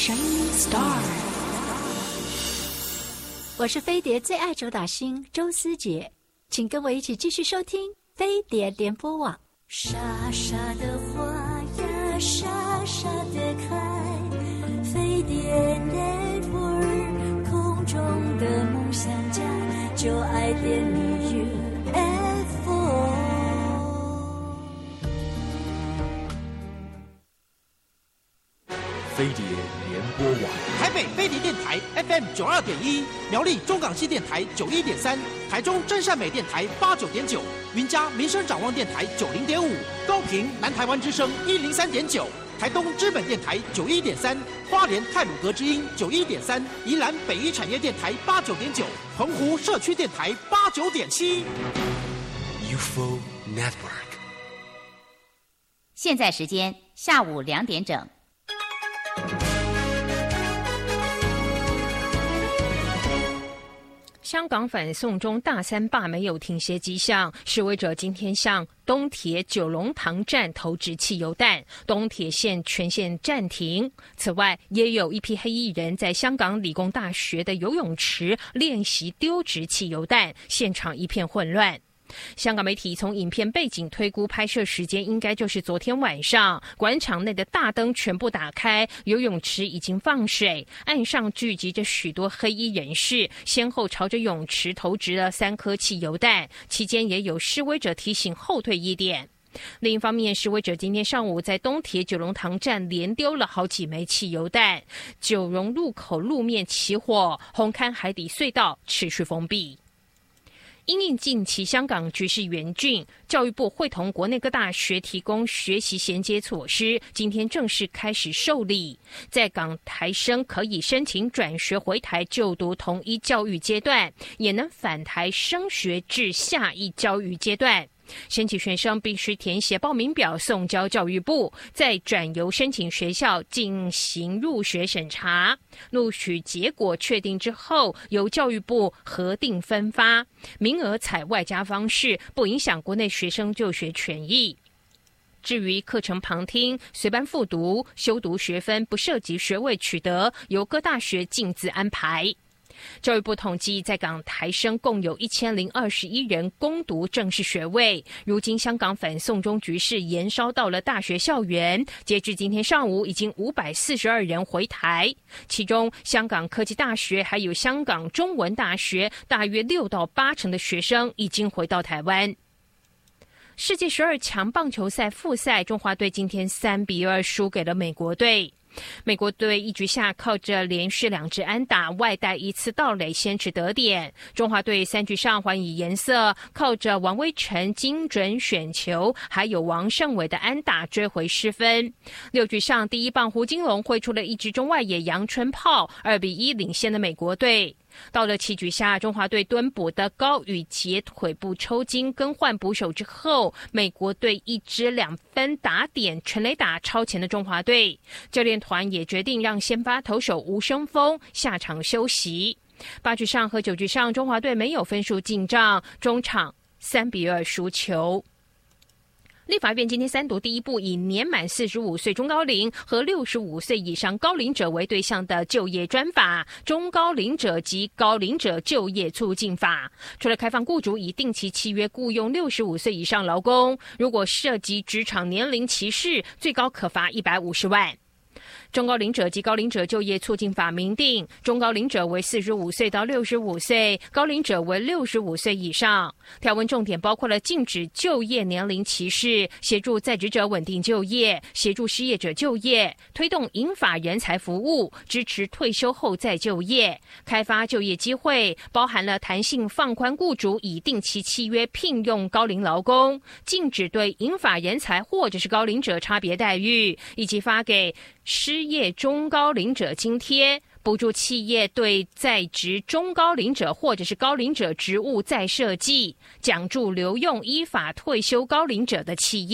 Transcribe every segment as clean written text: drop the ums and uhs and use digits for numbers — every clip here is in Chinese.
Shining Star。我是飞碟最爱主打星周思杰，请跟我一起继续收听飞碟联播网。傻傻的花呀，傻傻的开，飞碟 Network 空中的梦想家，就爱点你 UFO。 飞碟联播网， 台北飞碟电台 FM 92.1，苗栗中港西电台91.3，台中真善美电台89.9，云嘉民生展望电台90.5，高屏南台湾之声103.9，台东知本电台91.3，花莲太鲁阁之音91.3，宜兰北一产业电台89.9，澎湖社区电台89.7。 UFO Network。 现在时间下午2点整。 香港反送中大三罢没有停歇迹象，示威者今天向东铁九龙塘站投掷汽油弹，东铁线全线暂停。此外，也有一批黑衣人在香港理工大学的游泳池练习丢掷汽油弹，现场一片混乱。香港媒体从影片背景推估拍摄时间应该就是昨天晚上，馆场内的大灯全部打开，游泳池已经放水，岸上聚集着许多黑衣人士，先后朝着泳池投掷了3颗汽油弹，期间也有示威者提醒后退一点。另一方面，示威者今天上午在东铁九龙塘站连丢了好几枚汽油弹，九龙路口路面起火，红磡海底隧道持续封闭。因应近期香港局势严峻，教育部会同国内各大学提供学习衔接措施，今天正式开始受理。在港台生可以申请转学回台就读同一教育阶段，也能返台升学至下一教育阶段。申请学生必须填写报名表送交教育部，再转由申请学校进行入学审查，录取结果确定之后由教育部核定分发，名额采外加方式，不影响国内学生就学权益。至于课程旁听、随班复读、修读学分不涉及学位取得，由各大学径自安排。教育部统计，在港台生共有1021人攻读正式学位。如今香港反送中局势延烧到了大学校园，截至今天上午已经542人回台，其中香港科技大学还有香港中文大学大约6到8成的学生已经回到台湾。世界12强棒球赛复赛，中华队今天3-2输给了美国队。美国队一局下靠着连续2支安打，外带1次盗垒先取得点。中华队3局上还以颜色，靠着王威晨精准选球，还有王胜伟的安打追回失分。6局上第一棒胡金龙挥出了一支中外野阳春炮，2-1领先了美国队。到了7局下，中华队蹲捕的高宇杰腿部抽筋，更换捕手之后，美国队1支2分打点全垒打超前的中华队。教练团也决定让先发投手吴生峰下场休息。8局上和9局上，中华队没有分数进账，中场3-2输球。立法院今天3读第一部以年满45岁中高龄和65岁以上高龄者为对象的就业专法《中高龄者及高龄者就业促进法》，除了开放雇主以定期契约雇用65岁以上劳工，如果涉及职场年龄歧视，最高可罚150万。中高龄者及高龄者就业促进法明定，中高龄者为45岁到65岁，高龄者为65岁以上。条文重点包括了禁止就业年龄歧视，协助在职者稳定就业，协助失业者就业，推动银发人才服务，支持退休后再就业，开发就业机会，包含了弹性放宽雇主以定期契约聘用高龄劳工，禁止对银发人才或者是高龄者差别待遇，以及发给失业中高龄者津贴，补助企业对在职中高龄者或者是高龄者职务再设计，奖助留用依法退休高龄者的企业。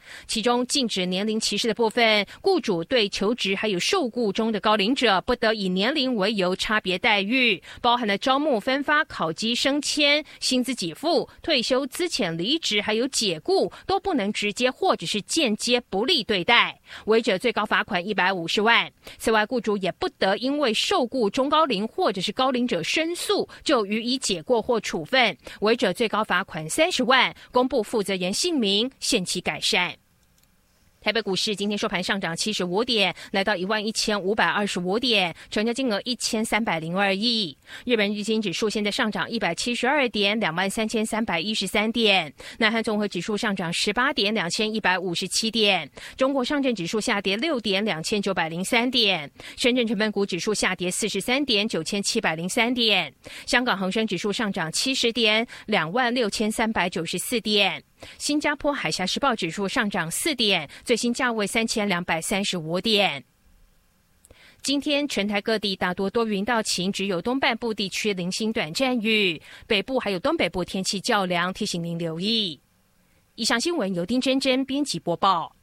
其中禁止年龄歧视的部分，雇主对求职还有受雇中的高龄者不得以年龄为由差别待遇，包含了招募、分发、考绩、升迁、薪资给付、退休、资遣、离职还有解雇都不能直接或者是间接不利对待，违者最高罚款150万。此外，雇主也不得因为受雇中高龄或者是高龄者申诉就予以解雇或处分，违者最高罚款30万，公布负责人姓名，限期改善。台北股市今天收盘上涨75点，来到11525点，成交金额1302亿。日本日经指数现在上涨172点，23313点。南韩综合指数上涨18点，2157点。中国上证指数下跌6点，2903点。深圳成分股指数下跌43点，9703点。香港恒生指数上涨70点，26394点。新加坡海峡时报指数上涨4点，最新价位3235点。今天全台各地大多多云到晴，只有东半部地区零星短暂雨，北部还有东北部天气较凉，提醒您留意。以上新闻由丁真真编辑播报。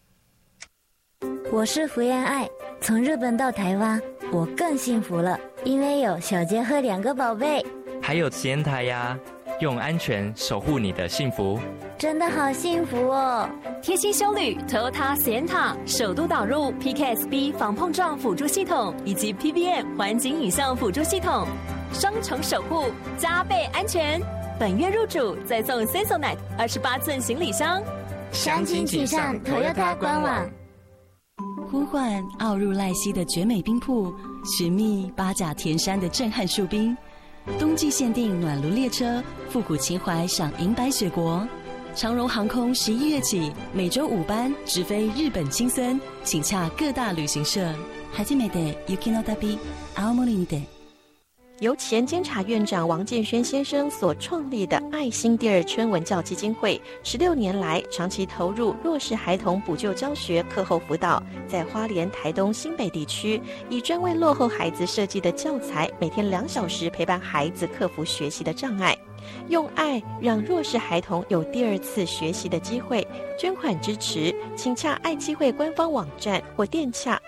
我是福原爱，从日本到台湾，我更幸福了，因为有小杰和2个宝贝， 还有慈颜台呀。用安全守护你的幸福， 真的好幸福哦！ 贴心休旅 Toyota Sienna 首度导入 PKSB 防碰撞辅助系统以及 PBM 环景影像辅助系统，双重守护，加倍安全。本月入主再送 Sensonet 28寸行李箱， 详情请上 Toyota 官网。 呼唤奥入赖溪的绝美冰瀑，寻觅八甲田山的震撼树冰。冬季限定暖炉列车，复古情怀赏银白雪国。长荣航空11月起每周5班直飞日本青森，请洽各大旅行社。初めて雪の旅、青森にて。 由前监察院长王建煊先生所创立的爱心第二春文教基金会，16年来长期投入弱势孩童补救教学、课后辅导，在花莲、台东、新北地区，以专为落后孩子设计的教材，每天2小时陪伴孩子克服学习的障碍，用爱让弱势孩童有第2次学习的机会。捐款支持，请洽爱基会官方网站或电洽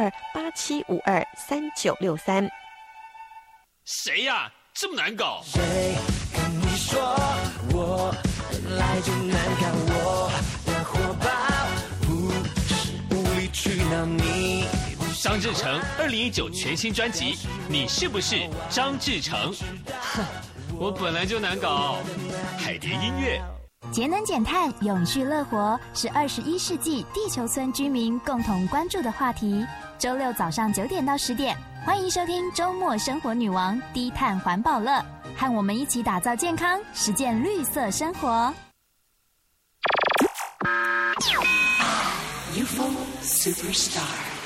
0287523963。 谁呀？这么难搞？ 谁跟你说我本来就难看？我的火爆不是无理取闹你。 张志成2019全新专辑，你是不是张志成？哼，我本来就难搞。海蝶音乐。 节能减碳、永续乐活是21世纪地球村居民共同关注的话题。周六早上9点到10点，欢迎收听周末生活女王低碳环保乐，和我们一起打造健康，实践绿色生活。 UFO Superstar，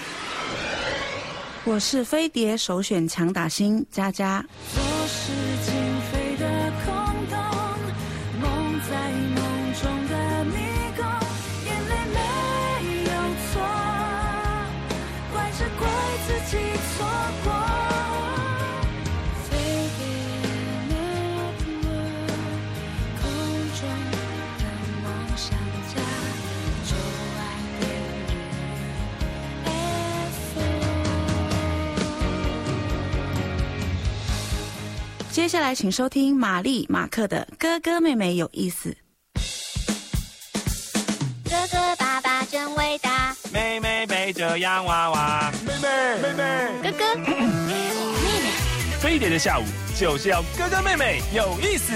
我是飞碟首选强打星佳佳。 做事情飞的空洞，梦在梦中的迷宫，眼泪没有错，怪是怪自己错过。飞碟 Network， 空中的梦想家，就爱点接下来请收听玛丽马克的哥哥妹妹有意思。 哥哥爸爸真伟大， 妹妹背着洋娃娃， 妹妹哥哥妹妹。 飞碟的下午就是要哥哥妹妹有意思。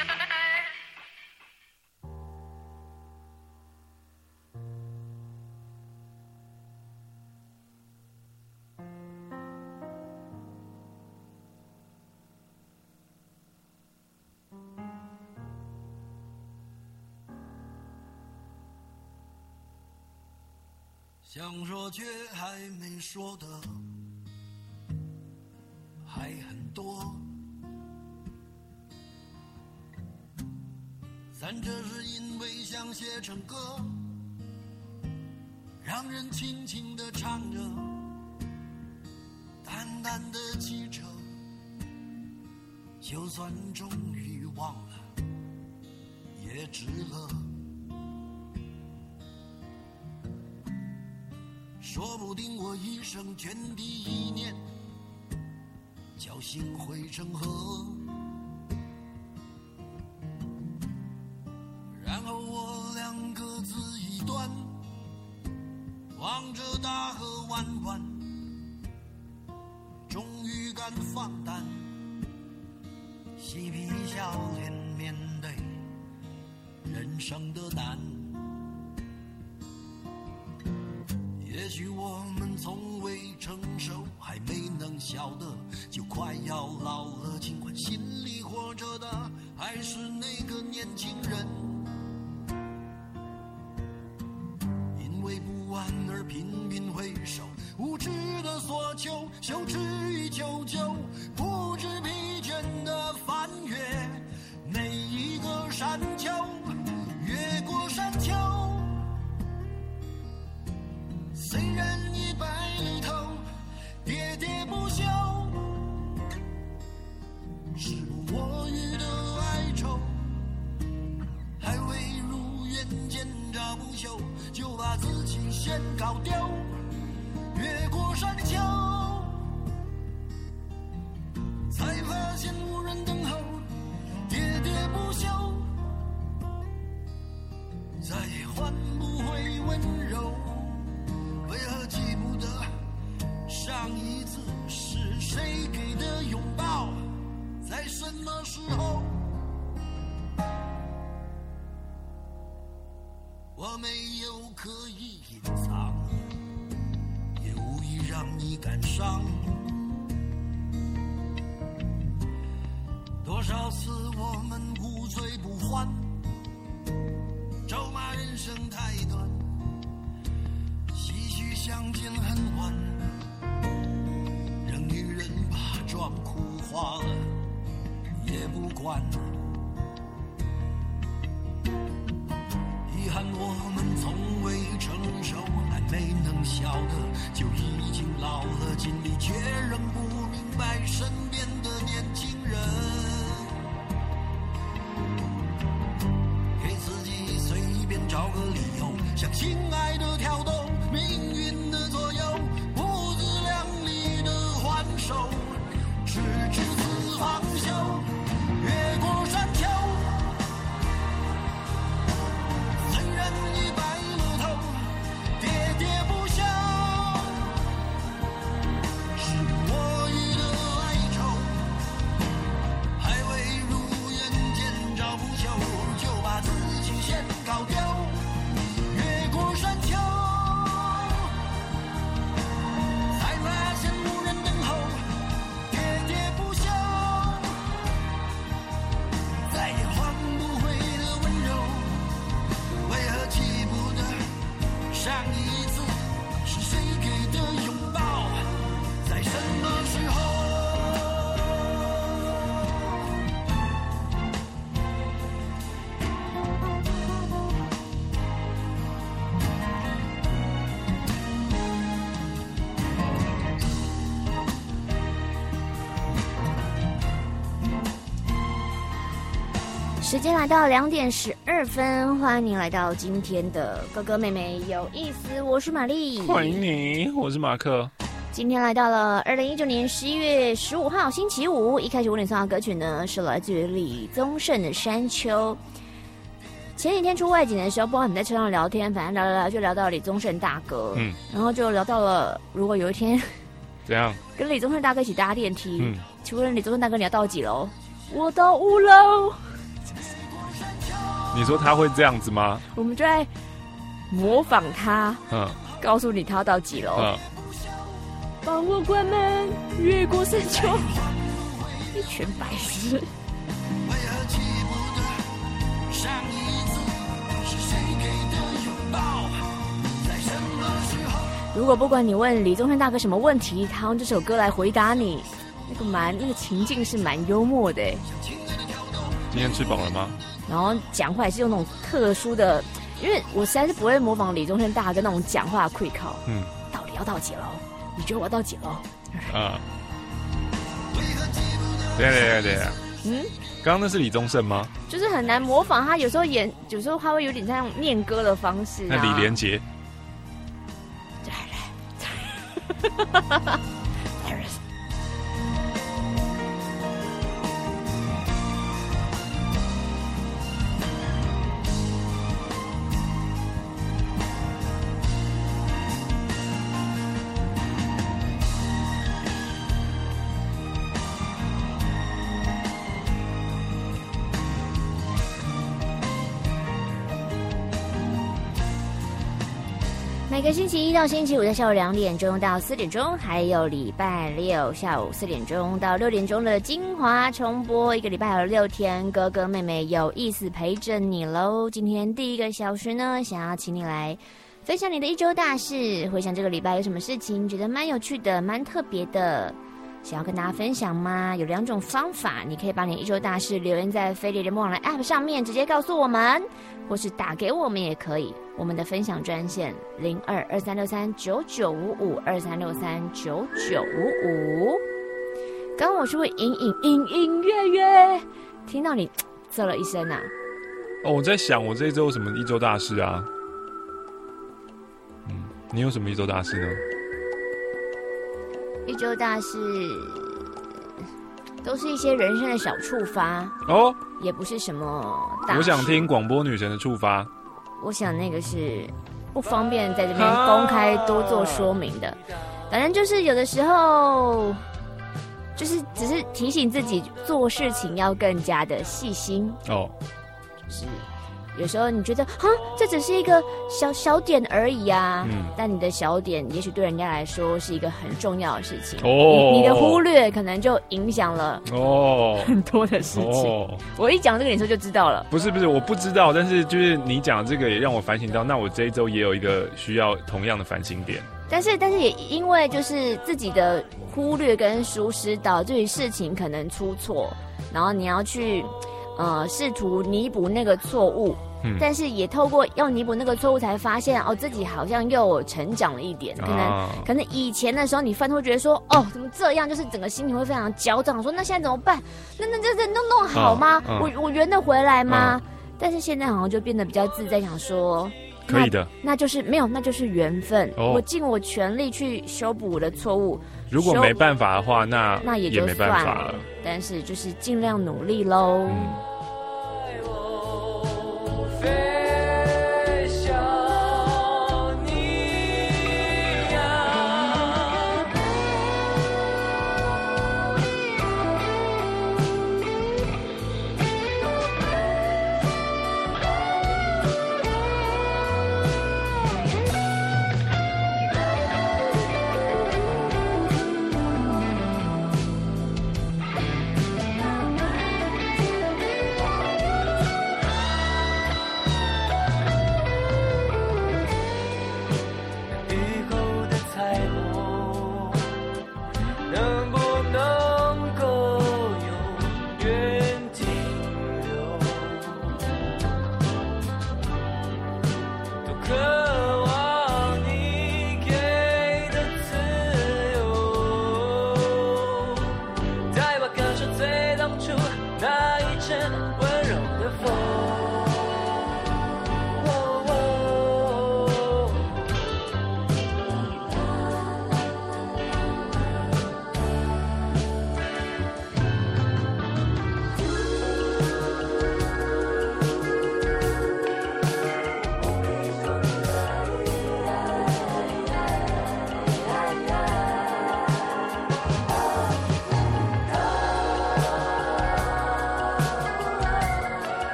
想说却还没说的还很多，散着是因为想写成歌，让人轻轻地唱着，淡淡的记着，就算终于忘了也值了。 说不定我一生涓滴一念，侥幸汇成河，然后我俩各自一端，望着大河弯弯，终于敢放胆，嬉皮笑脸面对人生的难。也许我们从未成熟，还没能晓得，就快要老了，尽管心里活着的还是那个年轻人。因为不安而频频回首，无知的索求，羞耻与求救，不知疲倦的翻越每一个山丘，越过山丘。虽然已白了头，喋喋不休，时不我予的哀愁，还未如愿见着不朽，就把自己先搞丢。越过山丘，才发现无人等候，喋喋不休，再也换不回温柔。为何记不得上一次是谁给的拥抱，在什么时候？我没有刻意隐藏，也无意让你感伤。多少次我们无醉不欢，咒骂人生太短，相见恨晚，让女人把妆哭花了也不管。遗憾我们从未成熟，还没能晓得，就已经老了，尽力却仍不明白身边的年轻人。给自己随便找个理由，向亲爱的挑逗，命运的左右，不自量力的还手，直至死方休。越过山丘，虽然已白了头，喋喋不休，是我予的哀愁，还未如愿见着不朽，就把自己先搞丢。越过山丘，才发现无人等候，喋喋不休，再也换不回的温柔。为何记不得上一次是谁给的拥抱，在什么时候？ 时间来到2点12分，欢迎您来到今天的哥哥妹妹有意思，我是玛丽， 欢迎你，我是马克。 今天来到了2019年11月15号星期五，一开始我点送的歌曲呢是来自于李宗盛的《山丘》。前几天出外景的时候，不知道你们在车上聊天，反正聊聊就聊到李宗盛大哥，然后就聊到了如果有一天怎样跟李宗盛大哥一起搭电梯，请问李宗盛大哥你要到几楼？我到5楼。 你说他会这样子吗？ 我们就在模仿他，告诉你他要到几楼，帮我关门，越过山丘，一群白痴。如果不管你问李宗盛大哥什么问题，他用这首歌来回答你，那个情境是蛮幽默的。 今天吃饱了吗？ 然后讲话也是用那种特殊的，因为我实在是不会模仿李宗盛大哥那种讲话的 quick call。到底要到几楼？你觉得我要到几楼？ 对。刚刚那是李宗盛吗？ 就是很难模仿他，有时候他会有点像念歌的方式。 那李连杰。 每个星期一到星期五的下午2点钟到4点钟，还有礼拜六下午4点钟到6点钟的精华重播，一个礼拜有6天，哥哥妹妹有意思陪着你喽。今天第一个小时呢，想要请你来分享你的一周大事，回想这个礼拜有什么事情觉得蛮有趣的、蛮特别的，想要跟大家分享吗？有2种方法，你可以把你一周大事留言在飞碟联播网的 App 上面，直接告诉我们，或是打给我们也可以。我们的分享专线0223639955，23639955。刚刚我是会隐约约听到你啧了一声啊。 哦，我在想我这一周有什么一周大事啊？你有什么一周大事呢？ 一周大事都是一些人生的小触发哦， 也不是什么大事。 我想听广播女神的触发。 我想那个是不方便在这边公开多做说明的，反正就是有的时候就是只是提醒自己做事情要更加的细心哦，就是有时候你觉得哈，这只是一个小点而已啊，但你的小点也许对人家来说是一个很重要的事情哦，你的忽略可能就影响了哦很多的事情哦。我一讲这个你说就知道了。 不是，我不知道，但是就是你讲这个也让我反省到，那我这一周也有一个需要同样的反省点。 但是也因为就是自己的忽略跟疏失，导致于事情可能出错，然后你要去试图弥补那个错误。但是也透过要弥补那个错误，才发现自己好像又成长了一点。可能以前的时候你犯会觉得说怎么这样，就是整个心情会非常焦躁，说那现在怎么办？那这弄好吗？我圆得回来吗？但是现在好像就变得比较自在，想说可以的， 那就是没有，那就是缘分。我尽我全力去修补我的错误。 如果没办法的话，那也就没办法了。 但是就是尽量努力喽。 飞向你呀，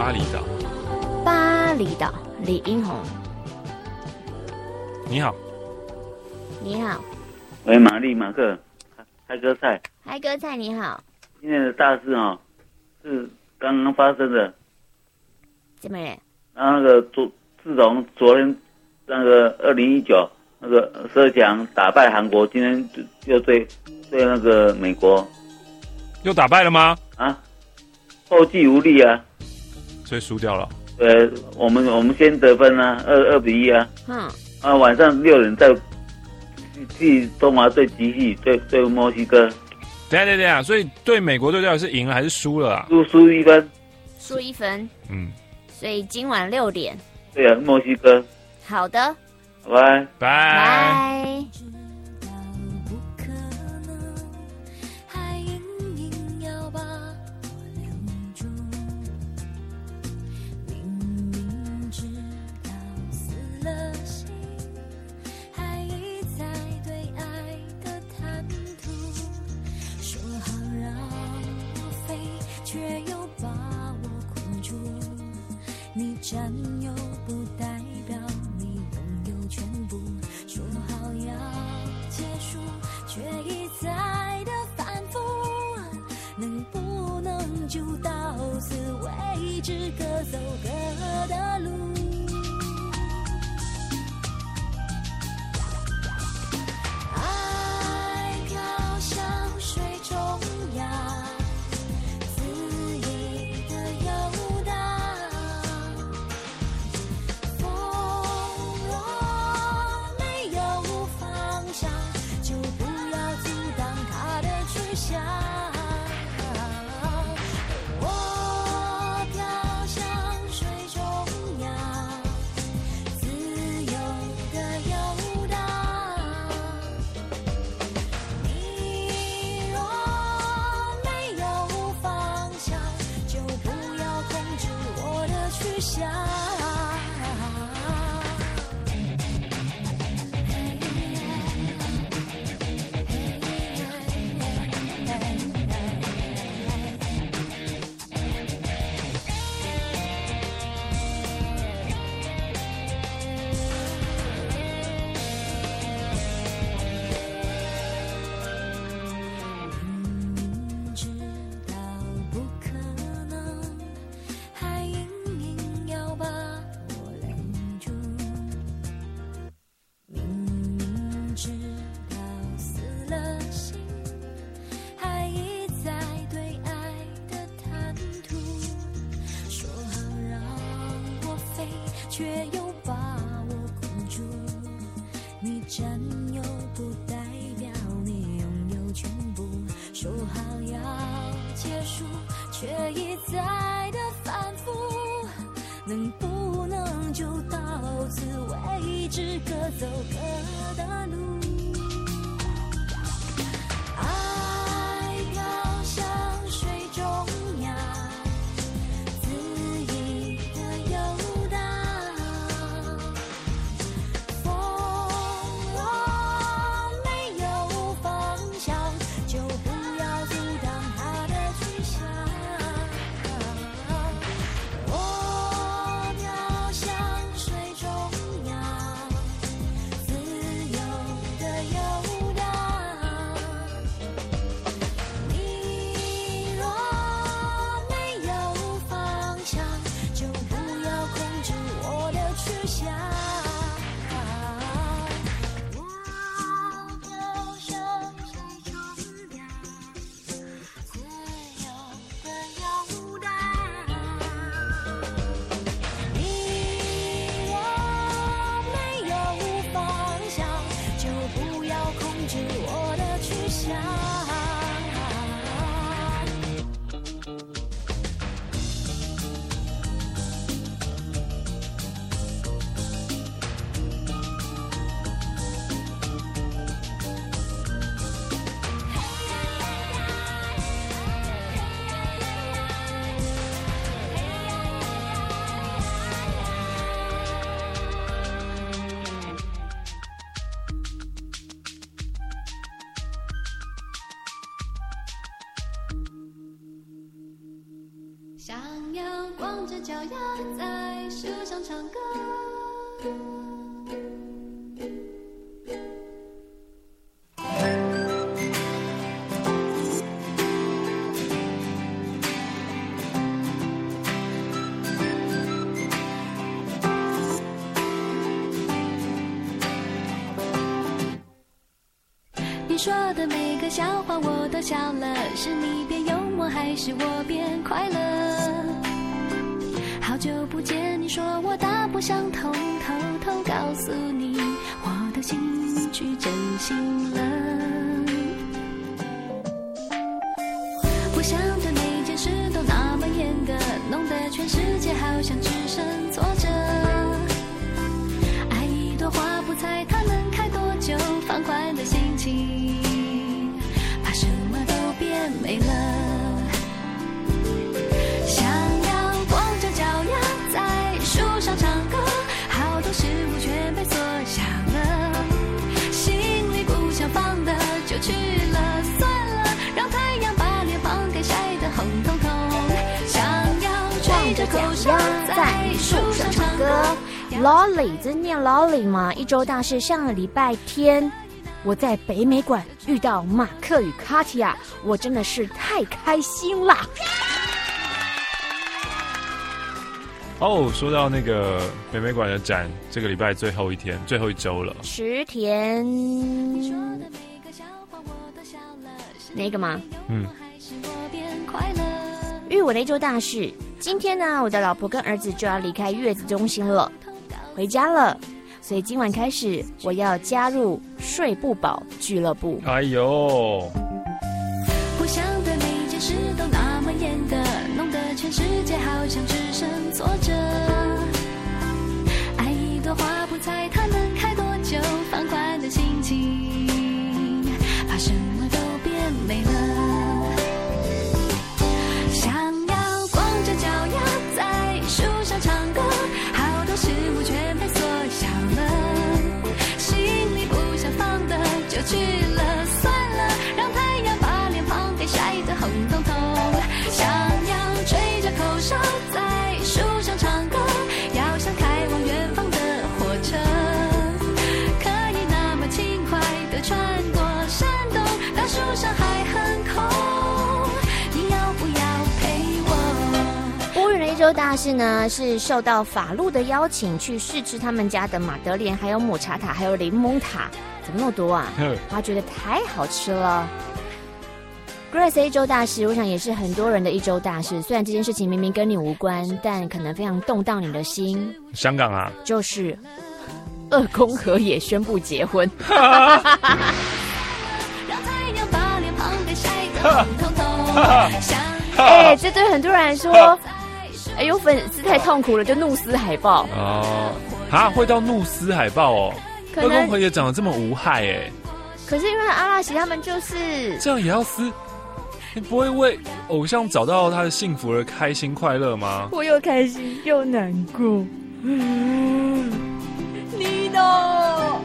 巴厘岛。 巴厘岛，李英宏， 你好， 你好， 喂，玛丽马克，嗨哥菜， 嗨哥菜你好， 今天的大事哦，是刚刚发生的， 怎么了？ 然后那个自从昨天那个2019那个12强打败韩国，今天又对那个美国又打败了吗？ 啊，后继无力啊， 所以输掉了。 我们先得分啊，2-1啊，晚上6点再替中华队集训对墨西哥。 等一下，所以对美国队到底是赢了还是输了啊？ 输1分， 输1分，所以今晚6点。 对啊，墨西哥。 好的， 拜拜。 却又把我困住，你占有不代表你拥有全部，说好要结束，却一再的反复，能不能就到此为止，各走各的路。爱飘向水中央，我飘向水中央，自由的游荡。你若没有方向，就不要控制我的去向。却又把我困住，你占有不代表你拥有全部，说好要结束，却一再的反复，能不能就到此为止，各走各的路。爱飘向水中央，恣意的游荡。的要光着脚丫在树上唱歌。你说的每个笑话我都笑了，是你变幽默还是我变快乐？好久不见，你说我大不相同，偷偷告诉你我的兴趣真心了。不想对每件事都那么严格，弄得全世界好像只剩挫折。爱一朵花不猜它能开多久，放宽的心情把什么都变美了。想要光着脚丫在树上唱歌，好多事物全被缩小了，心里不想放的就去了，算了，让太阳把脸庞给晒得红彤彤。想要吹着口哨在树上唱歌。Lolly， 这是念 Lolly 吗？一周大事，上个礼拜天我在北美馆遇到马克与卡提亚，我真的是太开心啦！ 哦，说到那个北美馆的展，这个礼拜最后一天，最后一周了。 池田，那个吗？玉我的一周大事，今天呢，我的老婆跟儿子就要离开月子中心了，回家了。所以今晚开始，我要加入睡不饱俱乐部。 哎呦！ 不想对每件事都那么严格，弄得全世界好像只剩挫折。爱一朵花不猜它能开多久，放宽的心情把什么都变美了。想要光着脚丫在树上唱歌，好多事物全被缩小了，心里不想放的就去了，算了，让太阳把脸庞给晒得红彤彤。想要吹着口哨在树上唱歌，要像开往远方的火车，可以那么轻快地穿过山洞，当树上还很空，你要不要陪我？ 乌云的一周大事呢，是受到法路的邀请去试吃他们家的马德莲，还有抹茶塔，还有柠檬塔，怎么那么多啊？他觉得太好吃了。Grace 的一周大事，我想也是很多人的一周大事。虽然这件事情明明跟你无关，但可能非常动荡你的心。 香港啊， 就是二宫和也宣布结婚。哎，这对很多人来说，有粉丝太痛苦了，就怒撕海报。 哦，啊，会到怒撕海报哦。 二宫和也长得这么无害哎。 可是因为阿拉西他们就是这样也要撕。你不会为偶像找到他的幸福而开心快乐吗？ 我又开心又难过。你呢？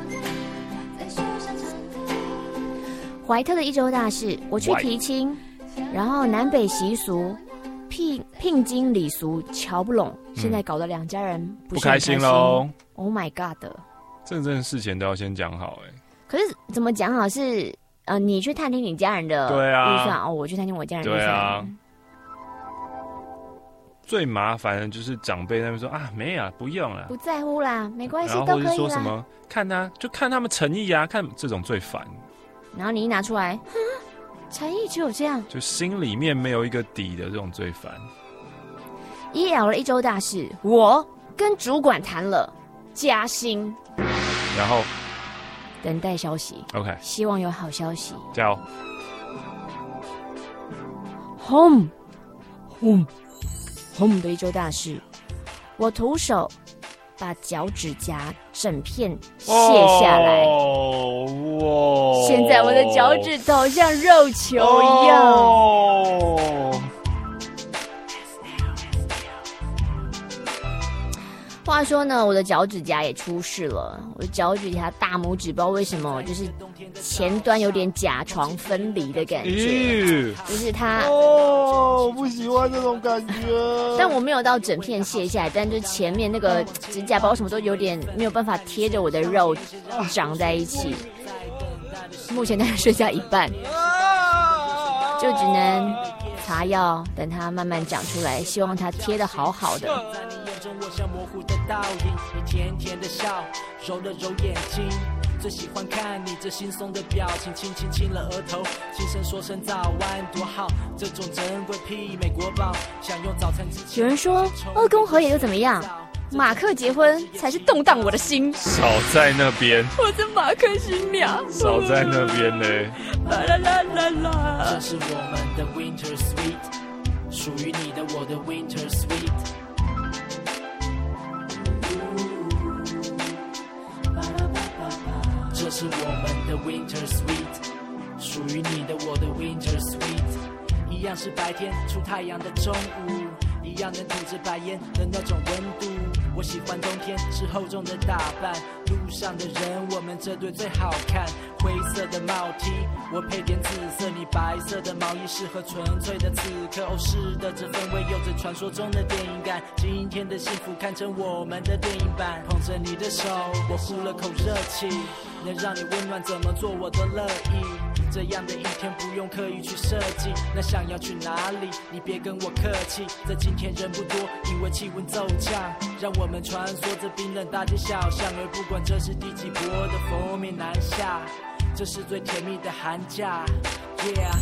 怀特的一周大事，我去提亲，然后南北习俗、聘金礼俗瞧不拢，现在搞得两家人不开心喽。 Oh my god！ 这件事前都要先讲好哎。 可是怎么讲好是？你去探听你家人的预算哦，我去探听我家人的预算。对啊， 最麻烦的就是长辈那边说啊，没啊，不用啦， 不在乎啦，没关系，都可以啦。 或者说什么看啊，就看他们诚意啊，看这种最烦。 然后你一拿出来，诚意只有这样， 就心里面没有一个底的这种最烦。 医疗的一周大事，我跟主管谈了加薪， 然后。 等待消息 ，OK， 希望有好消息。 加油 ！Home 的一周大事，我徒手把脚趾甲整片卸下来。哇！现在我的脚趾头像肉球一样。 话说呢，我的脚趾甲也出事了。我的脚趾甲大拇指不知道为什么，就是前端有点甲床分离的感觉，就是它我不喜欢这种感觉。 但我没有到整片卸下来，但就前面那个指甲包什么都有点没有办法贴着我的肉长在一起。目前大概剩下一半，就只能擦药，等它慢慢长出来，希望它贴得好好的。 我像模糊的倒影，你甜甜的笑，揉了揉眼睛，最喜欢看你这惺忪的表情，轻轻亲了额头，轻声说声早安多好，这种珍贵媲美国宝，想用早餐之前。 有人说2宫和也又怎么样？马克结婚才是动荡我的心。 少在那边， 我是马克新娘。 少在那边呢。 啦啦啦啦啦，这是我们的 Winter Sweet， 属于你的我的 Winter Sweet。这是我们的 Winter Sweet， 属于你的我的 Winter Sweet， 一样是白天出太阳的中午，一样能吐着白烟的那种温度。我喜欢冬天是厚重的打扮，路上的人我们这对最好看。灰色的帽 T， 我配点紫色，你白色的毛衣适合纯粹的此刻。欧式的这氛围有着传说中的电影感，今天的幸福看成我们的电影版。碰着你的手，我呼了口热气，能让你温暖怎么做我都乐意。这样的一天不用刻意去设计，那想要去哪里你别跟我客气。在今天人不多，因为气温骤降，让我们穿梭着冰冷大街小巷，而不管这是第几波的锋面南下，这是最甜蜜的寒假 Yeah。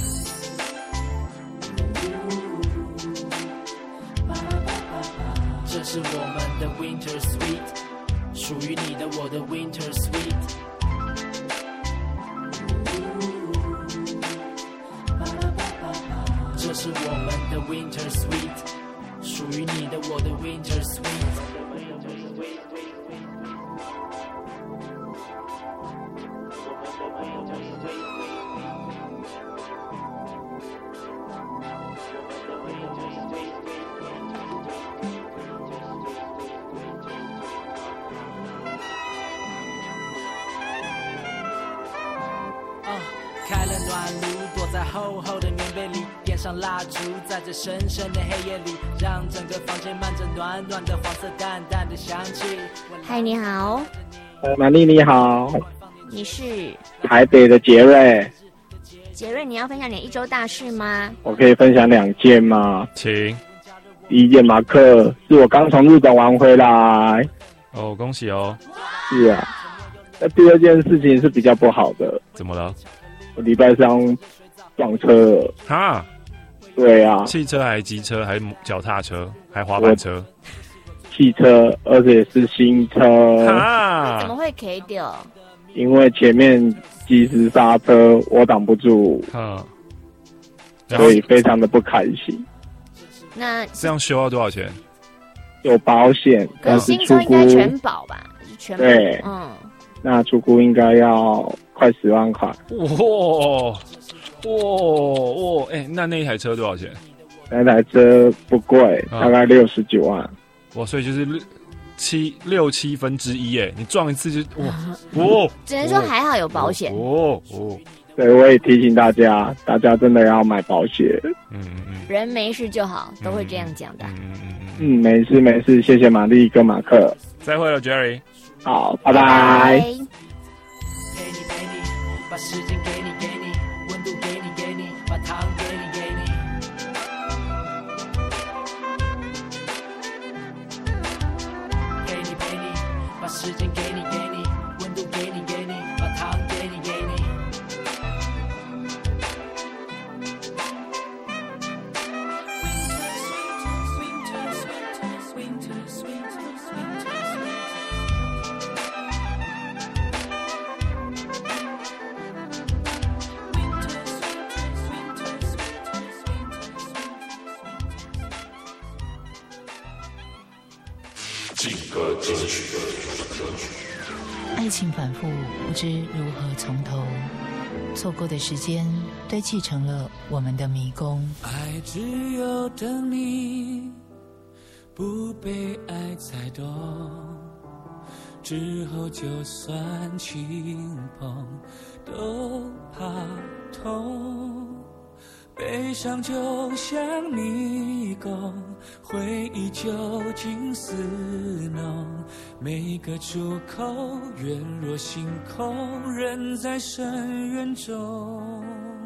这是我们的 Winter Sweet， 属于你的我的 Winter Sweet。这是我们的 Winter Sweet， 属于你的我的 Winter Sweet。开了暖炉，躲在厚厚的棉被里，点上蜡烛，在这深深的黑夜里，让整个房间漫着暖暖的黄色淡淡的香气。 嗨，你好。 玛丽你好。 你是台北的杰瑞。 杰瑞，你要分享你的一周大事吗？ 我可以分享2件吗？ 请。 第一件马克是我刚从日本玩回来。 哦，恭喜哦。 是啊。那第二件事情是比较不好的。 怎么了？ 我礼拜3撞车了。 哈？ 对啊。 汽车还是机车还是脚踏车还滑板车？ 汽车，而且是新车。 哈？ 怎么会 K 掉？ 因为前面及时刹车，我挡不住。所以非常的不开心。 那这样修要多少钱？ 有保险，但是新车应该全保吧？全保。 对，那出估应该要快10万块。 那一台车多少钱？ 那台车不贵，大概69万。 哇，所以就是6、7分之一耶！你撞一次就只能说还好有保险。 对，我也提醒大家真的要买保险。 人没事就好，都会这样讲的。 没事，谢谢玛丽跟马克。 再会了 Jerry。 好，拜拜。 陪你，把时间给你，温度给你，把糖给你。陪你，把时间给你，温度给你，把糖给你。 爱情反复，不知如何从头。错过的时间堆砌成了我们的迷宫。 爱只有等你不被爱猜懂，之后就算轻碰都怕痛。悲伤就像迷宫，回忆就近似浓，每个出口远若星空，人在深渊中。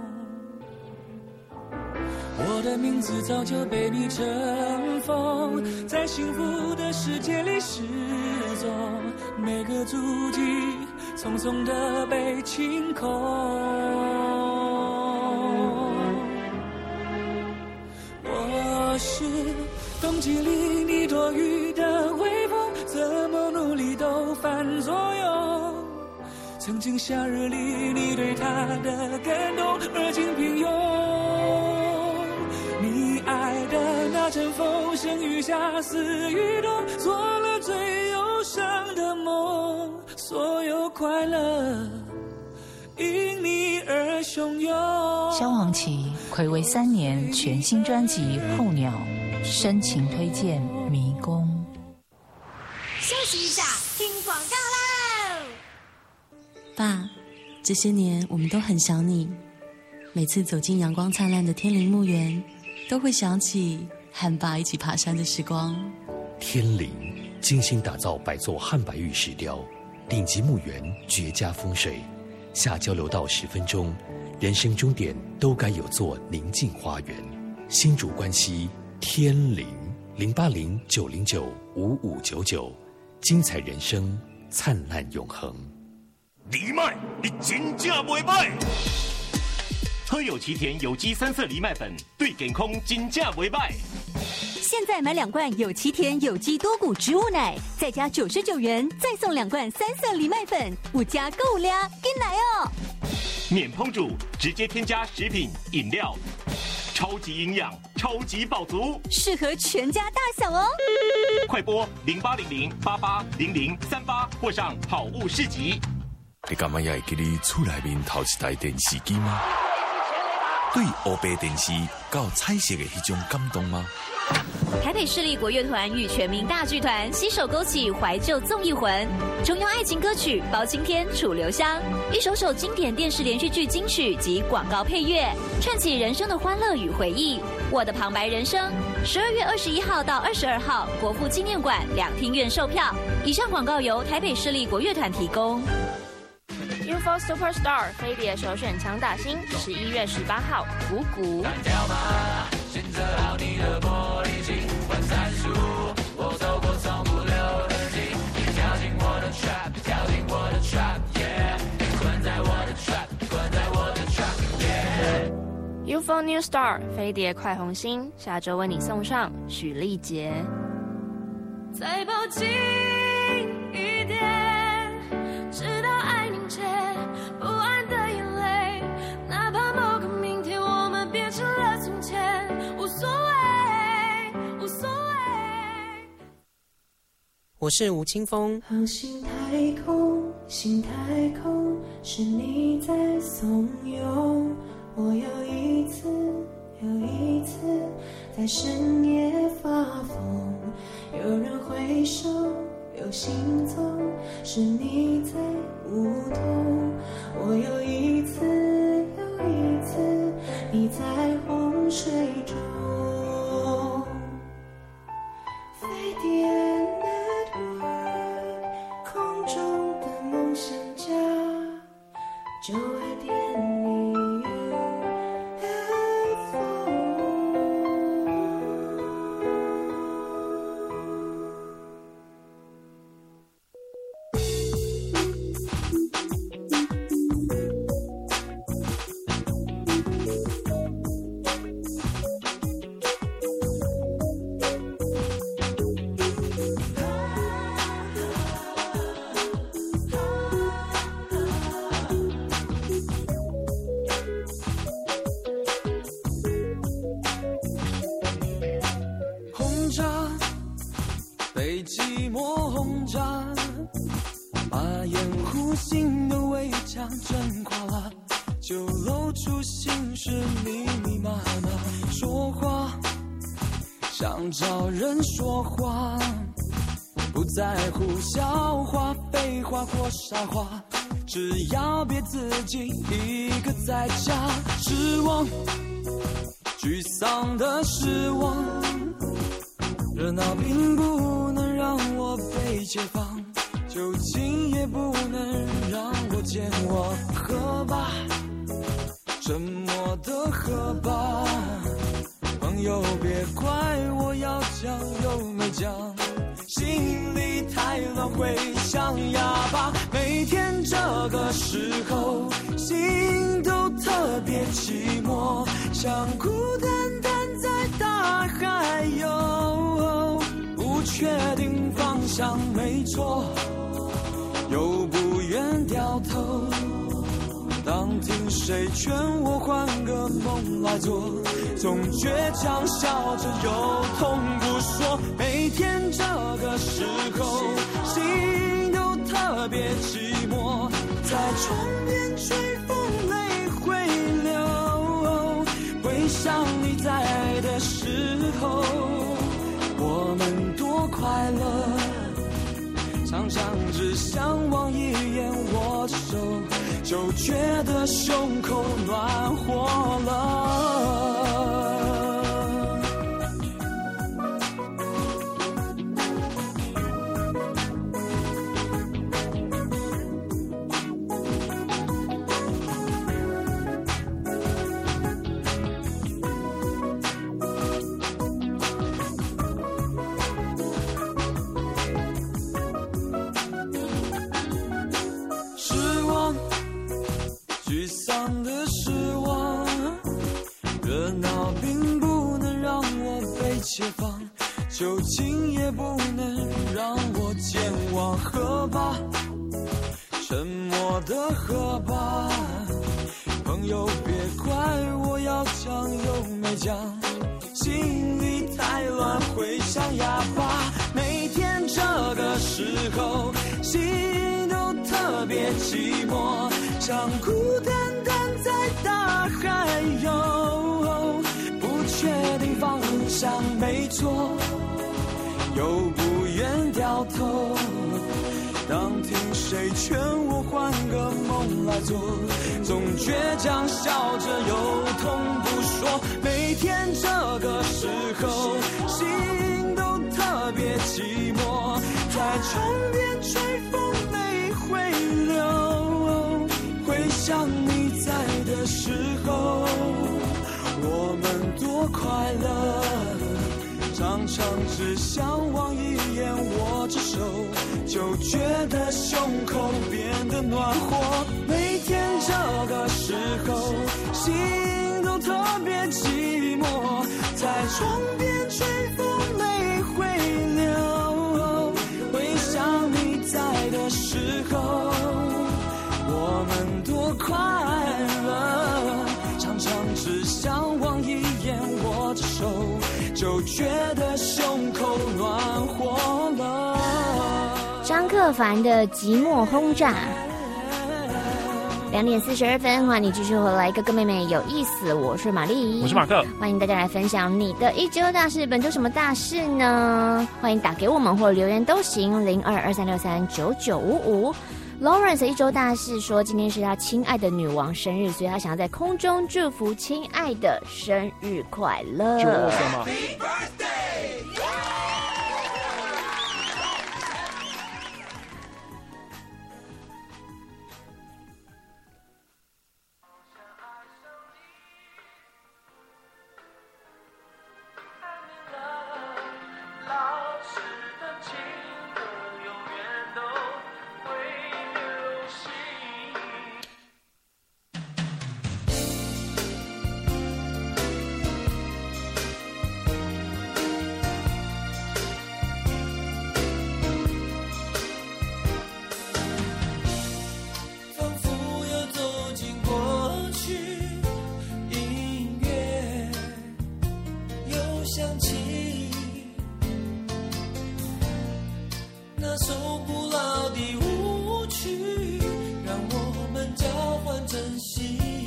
我的名字早就被你尘封，在幸福的世界里失踪，每个足迹匆匆地被清空。我是冬季里你多余的微风，怎么努力都反作用。曾经夏日里你对他的感动，而今平庸。你爱的那阵风，生于夏，死于冬，做了最忧伤的梦，所有快乐因你而汹涌。 萧煌奇睽违3年全新专辑《候鸟》，深情推荐《迷宫》。 休息一下，听广告喽！ 爸，这些年我们都很想你，每次走进阳光灿烂的天林墓园，都会想起和爸一起爬山的时光。 天林精心打造百座汉白玉石雕，顶级墓园，绝佳风水，下交流道10分钟，人生终点都该有座宁静花园。新竹关西天林080-909-5599，精彩人生，灿烂永恒。 藜麦，你真正袂歹。喝有其田有机3色藜麦粉，对健康真正袂歹。 现在买2罐有其田有机多谷植物奶，再加99元，再送2罐3色藜麦粉，5加购物啦，跟来哦！ 免烹煮，直接添加食品饮料，超级营养，超级饱足， 适合全家大小哦！ 快拨0800880038或上好物市集。 你敢也会记你厝内面头一台电视机吗？对黑白电视到彩色的迄种感动吗？ 台北市立国乐团与全民大剧团携手勾起怀旧综艺魂，重用爱情歌曲包青天、楚留香，一首首经典电视连续剧金曲及广告配乐，串起人生的欢乐与回忆。我的旁白人生，12月21号到22号，国父纪念馆2厅院售票。以上广告由台北市立国乐团提供。 UFO Superstar 飞碟首选强打星，11月18号，五股。 选择好你的玻璃镜，观参数，我走过从不留痕迹，你跳进我的 trap， 跳进我的 trap， yeah， 困在我的 trap， 困在我的 trap， yeah。UFO New Star 飞碟快红星，下周为你送上许丽杰。再抱紧一点，直到爱凝结不安的眼泪，哪怕某个明天我们变成了从前，无所谓，无所谓。 我是吴青峰。 航行太空，心太空，是你在怂恿我，又一次又一次在深夜发疯。有人挥手，有行踪，是你在舞动。我又一次又一次，你在洪水中。飞碟 Network， 空中的梦想家，就爱点你 UFO。 被寂寞轰炸，把掩护心的围墙震垮了，就露出心事密密麻麻。说话像想找人说话，不在乎笑话、废话或傻话，只要别自己一个在家。失望，沮丧的失望，热闹并不能让我被解放，酒精也不能让我健忘。喝吧，沉默的喝吧，朋友别怪我要讲又没讲，心里太乱会像哑巴。每天这个时候心都特别寂寞，像孤单单在大海游，不确定方向没错，又不愿掉头。当听谁劝我换个梦来做，总倔强笑着有痛不说。每天这个时候心都特别寂寞，在窗边吹风泪会流，回想你在的时候我们多快乐，常常只想望一眼握着手，就觉得胸口暖和了。解放，酒精也不能让我健忘。喝吧，沉默的喝吧，朋友别怪我要讲又没讲，心里太乱会像哑巴。每天这个时候心都特别寂寞，像孤单单在大海游，不确定方向没错，又不愿掉头。当听谁劝我换个梦来做，总倔强笑着有痛不说。每天这个时候心都特别寂寞，在窗边吹风泪会流，回想你在的时候我们多快乐，常常只想望一眼握着手，就觉得胸口变得暖和。每天这个时候心都特别寂寞，在窗边吹风泪会流，回想你在的时候我们多快乐，常常只想望一眼握着手，就觉得胸口暖和了。 张克凡的寂寞轰炸。2点42分，欢迎你继续回来。哥哥妹妹有意思，我是玛丽， 我是马克， 欢迎大家来分享你的一周大事。本周什么大事呢？欢迎打给我们或留言都行，0223639955。Lawrence 一周大事说，今天是他亲爱的女王生日，所以他想要在空中祝福亲爱的生日快乐。 祝我什么？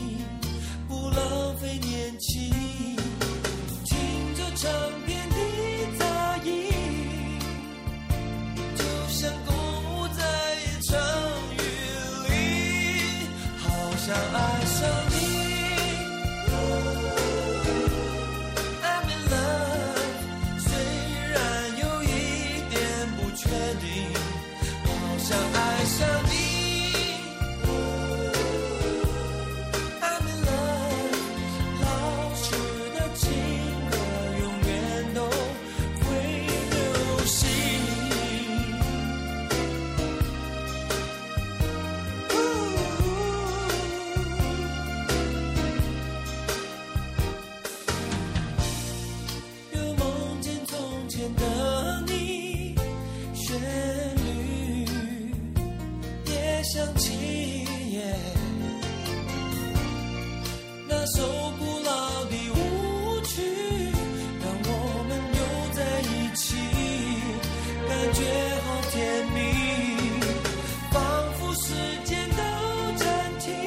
不浪费年轻，听着唱片里见的你，旋律也响起，那首古老的舞曲让我们留在一起，感觉好甜蜜，仿佛时间都暂停，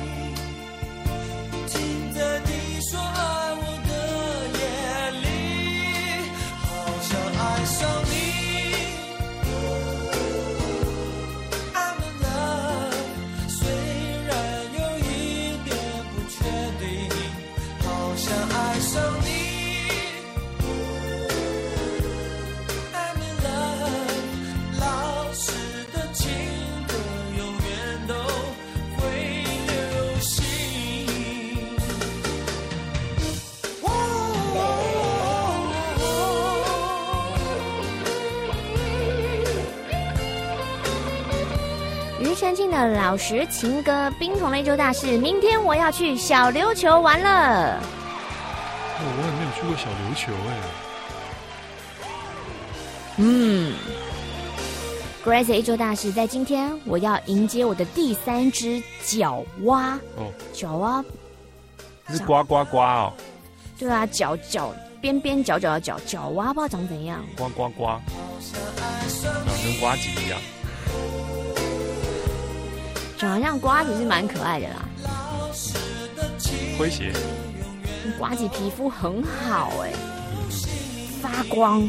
停在你说爱我的夜里，好想爱上你。I'm in love， 虽然有一点不确定，好想爱上你。I'm in love， 老实的情歌永远都会流行。 庾澄庆的老实情歌，冰桶类洲大事。明天我要去小琉球玩了。 我也没有去过小琉球 Grace 一周大事，在今天我要迎接我的第3只角蛙。角蛙是呱呱呱哦。 对啊，角边边角角的角蛙，不知道长怎样。 呱呱呱，长得跟呱吉一样。 长得像瓜子是蛮可爱的啦， 诙谐。 瓜子皮肤很好发光。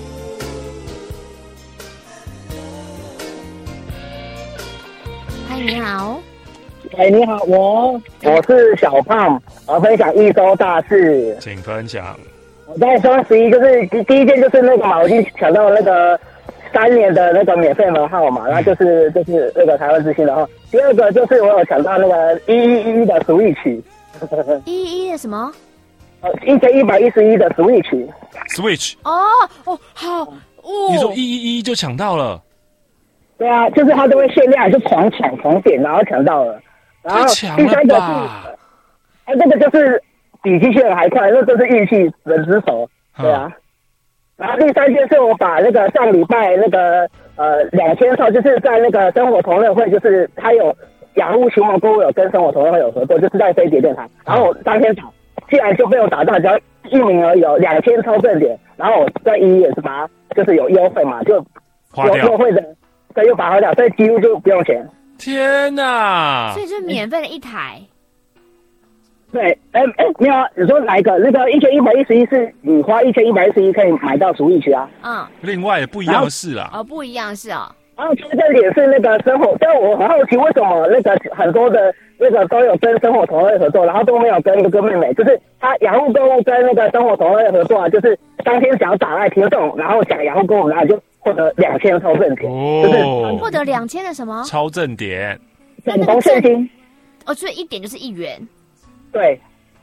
嗨，你好。 你好，我是小胖，我分享一周大事。 请分享。 我在双11，就是第一件就是那个嘛，我已经抢到那个3年的那个免费门号嘛，那就是那个台湾之星的号。第二个就是我有抢到那个111的 Switch，111 的什么 ？1111的 Switch。 好你说111就抢到了？ 对啊，就是他都会限量，就狂抢狂点，然后抢到了。然后第3个是，这个就是比机器人还快，那这是运气人之手，对啊。然后第3件是我把那个上礼拜那个2000套，就是在那个生活同乐会，就是他有雅虎奇摩购物有跟生活同乐会有合作，就是在飞碟电台。然后我当天打，竟然就被我打到，只要1名而已，2000超正点。然后我在1也是把它就是有优惠嘛，就有优惠的，对，又把它花掉，所以几乎就不用钱。 天哪！ 所以就免费的一台。 对，没有啊，你说哪一个？那个1111是你花1111可以买到Switch啊。 另外也不一样的事啦。 不一样是哦。 然后这点是那个生活，但我很好奇为什么那个很多的那个都有跟生活同乐合作，然后都没有跟哥哥妹妹，就是他雅虎购物跟那个生活同乐合作啊，就是当天想要打来听众，然后讲雅虎购物，然后就获得2000超正点，就是获得2000的什么？ 超正点， 整红现金。 所以1点就是1元。 对。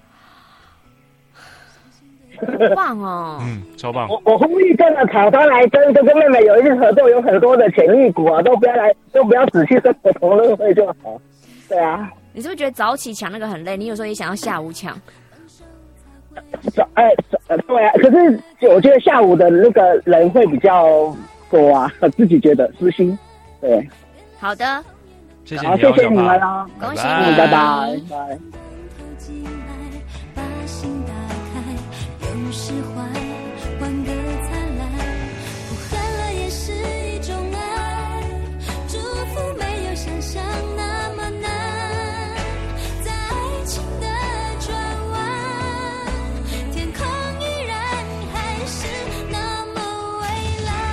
棒哦！ 超棒！ 我呼吁这个厂商来跟哥哥妹妹有一次合作，有很多的潜力股啊，都不要只去生活同乐会就好。对啊。 你是不是觉得早起抢那个很累？你有时候也想要下午抢？ 对啊。可是我觉得下午的那个人会比较多啊，自己觉得私心。对。 好的。 谢谢你们啦， 恭喜你，拜拜。 把心打开，用释怀换个灿烂，不恨了也是一种爱，祝福没有想象那么难，在爱情的转弯，天空依然还是那么蔚蓝。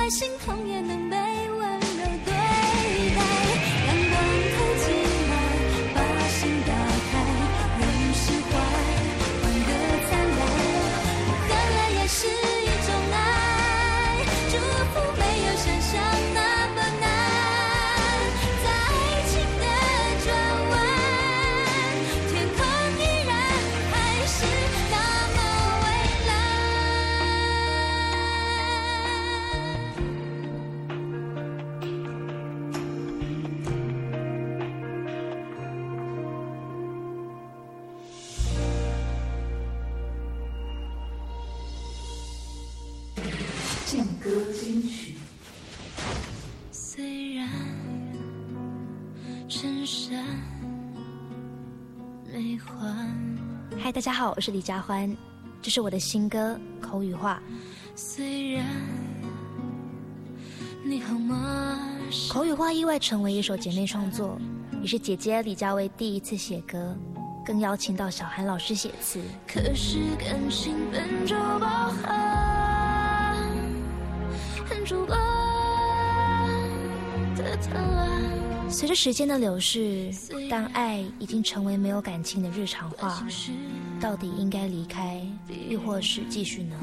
在心痛也能被温柔对待。阳光透进来，把心打开，任释怀，换个灿烂。换来也是一种爱，祝福没有想象那么难。在爱情的转弯，天空依然还是那么蔚蓝。 劲歌金曲，虽然衬衫没还。 嗨，大家好，我是李佳欢，这是我的新歌《口语化》。 虽然你好吗？ 口语化意外成为一首姐妹创作，也是姐姐李佳薇第一次写歌，更邀请到小韩老师写词。 可是感情本就包含很主观的贪婪。 随着时间的流逝，当爱已经成为没有感情的日常化，到底应该离开，又或是继续呢？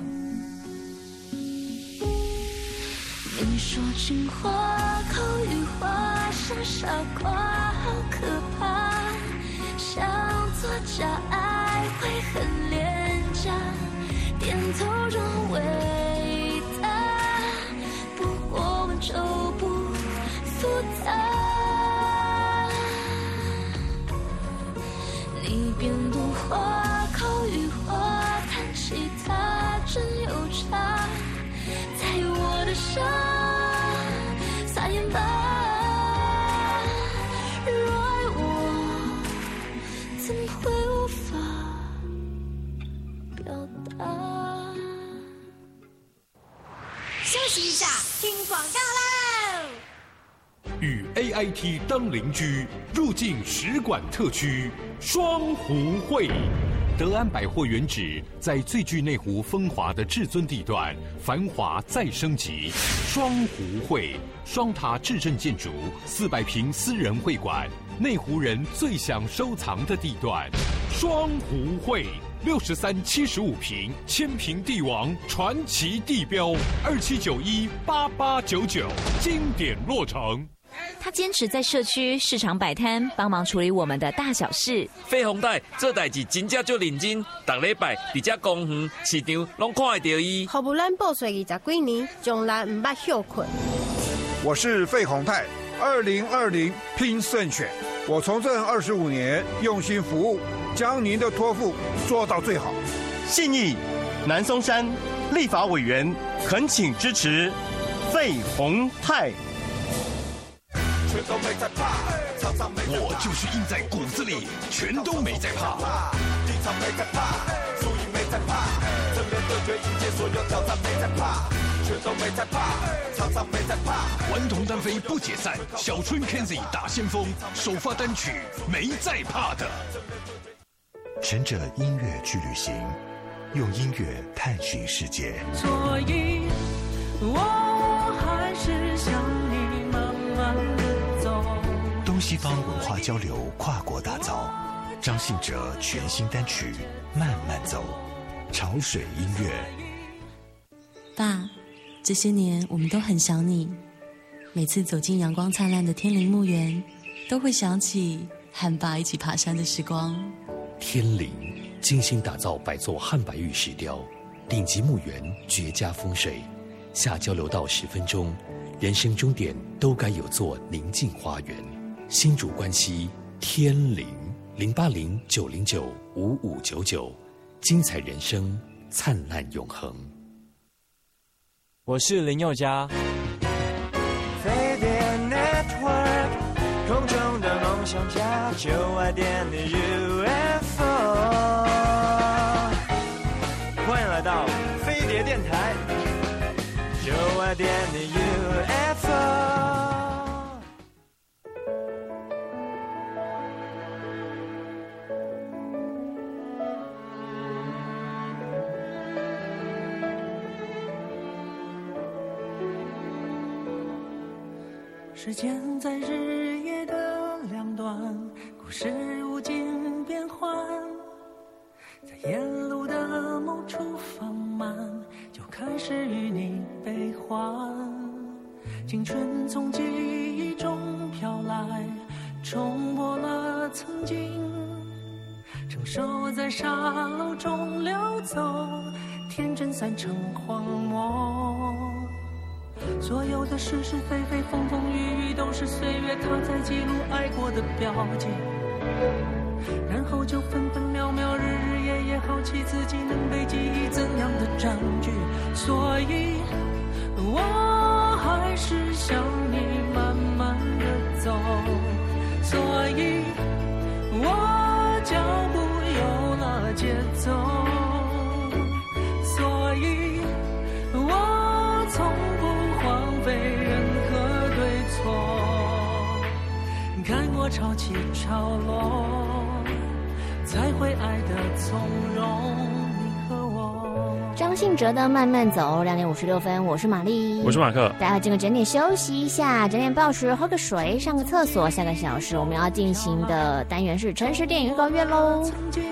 你说情话口语化像傻瓜，好可怕，想作假爱会很廉价，点头中伟大，不过温州不复杂。你边读话口语化，弹吉他真有差，在我的伤撒盐巴，若爱我怎会无法表达。 休息一下，听广告喽。 与 AIT 当邻居，入境使馆特区双湖会。德安百货原址在最具内湖风华的至尊地段，繁华再升级。双湖会双塔至正建筑，400平私人会馆，内湖人最想收藏的地段。双湖会63、75平，千平地王传奇地标，27918899，经典落成。 他坚持在社区市场摆摊，帮忙处理我们的大小事。 费鸿泰做代志真正足认真，逐礼拜伫这公园市场拢看会到伊。 服务咱报税20几年，从来唔捌休困。 我是费鸿泰，2020拼胜选，我从政25年，用心服务，将您的托付做到最好。 信义、南松山立法委员恳请支持费鸿泰。 我就是印在骨子里，全都没在怕。 地场没在怕，输赢没在怕，正面对决迎接所有挑战没在怕，全都没在怕，场上没在怕。 顽童单飞不解散，小春 Kenzie 打先锋，首发单曲没在怕的。 乘着音乐去旅行，用音乐探寻世界。 所以我还是想你慢慢的走。 东西方文化交流，跨国打造。张信哲全新单曲《慢慢走》，潮水音乐。 爸，这些年我们都很想你，每次走进阳光灿烂的天林墓园，都会想起和爸一起爬山的时光。 天林精心打造百座汉白玉石雕，顶级墓园绝佳风水，下交流道10分钟，人生终点都该有座宁静花园。新竹关西天林080-909-5599，精彩人生，灿烂永恒。 我是林宥嘉。 飞碟 Network， 空中的梦想家，9爱点的 UFO， 欢迎来到飞碟电台，9爱点的 UFO。 时间在日夜的两端，故事无尽变幻，在沿路的某处放慢，就开始与你悲欢。青春从记忆中飘来，冲破了曾经，承受在沙漏中流走，天真散成荒漠。所有的是是非非，风风雨雨，都是岁月它在记录爱过的标记，然后就分分秒秒，日日夜夜，好奇自己能被记忆怎样的占据。所以我还是想你慢慢的走，所以我脚步有了节奏，所以我从不荒废任何对错，看过潮起潮落，才会爱得从容。你和我， 张信哲的《慢慢走》，2点56分，我是玛丽， 我是马克。 大家进个整点休息一下，整点报时，喝个水，上个厕所。下个小时我们要进行的单元是城市电影预告月喽。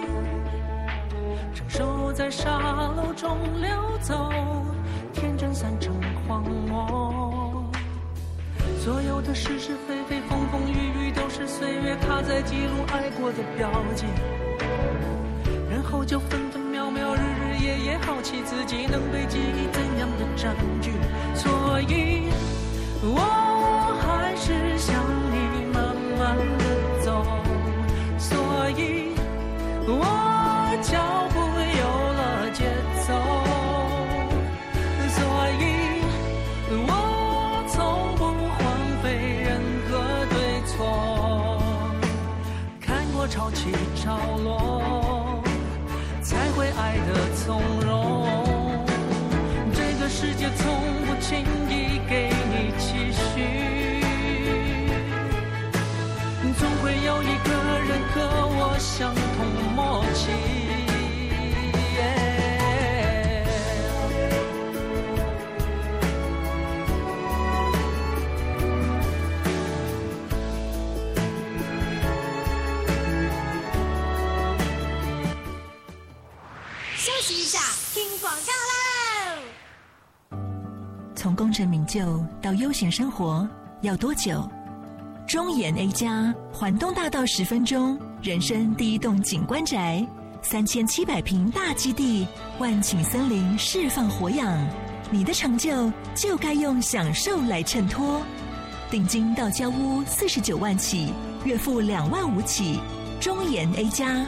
承受在沙漏中流走，天真散成荒漠。所有的是是非非，风风雨雨，都是岁月它在记录爱过的标记，然后就分分秒秒，日日夜夜，好奇自己能被记忆怎样的占据。所以我还是想你慢慢的走，所以我脚步有了节奏，所以我从不荒废任何对错，看过潮起潮落，才会爱得从容。这个世界从不轻易给你期许，总会有一个人和我相同默契。 休息一下，听广告喽。 从功成名就到悠闲生活要多久？中研 A 家环东大道10分钟，人生第一栋景观宅，3700平大基地，万顷森林释放活氧，你的成就就该用享受来衬托。定金到交屋49万起，月付2万5起。中研 A 家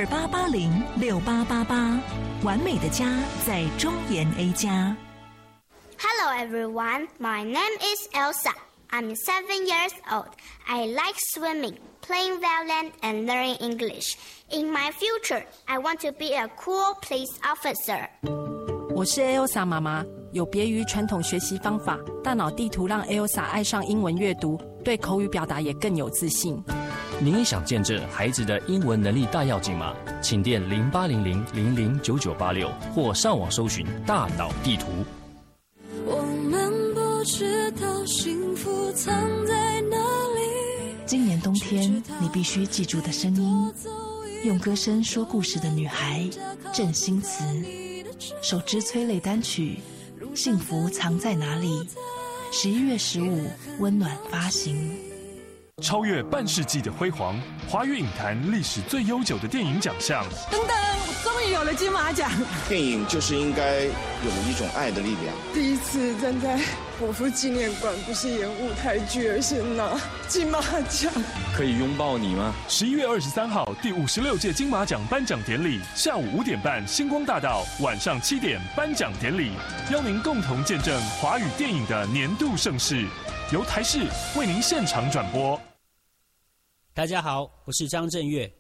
28806888，完美的家在中研 A 家。 Hello everyone, my name is Elsa. I'm 7 years old. I like swimming, playing violin, and learning English. In my future, I want to be a cool police officer. 我是 Elsa 妈妈，有别于传统学习方法，大脑地图让 Elsa 爱上英文阅读，对口语表达也更有自信。 您也想见证孩子的英文能力大跃进吗？请电0800009986或上网搜寻大脑地图。 我们不知道幸福藏在哪里。 今年冬天你必须记住的声音，用歌声说故事的女孩郑欣慈，首支催泪单曲《幸福藏在哪里》，11月15温暖发行。 超越半世纪的辉煌，华语影坛历史最悠久的电影奖项。 等等，我终于有了金马奖。 电影就是应该有一种爱的力量。 第一次站在国父纪念馆，不是演舞台剧，而是拿金马奖。 可以拥抱你吗 ？11月23号，第56届金马奖颁奖典礼，下午5点半，星光大道；晚上7点，颁奖典礼，邀您共同见证华语电影的年度盛事，由台视为您现场转播。 大家好，我是张震岳。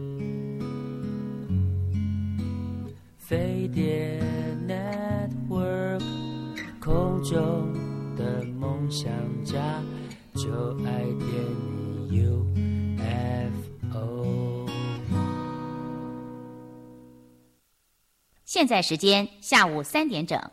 飞碟 Network， 空中的梦想家，就爱点你 UFO。 现在时间下午3点整。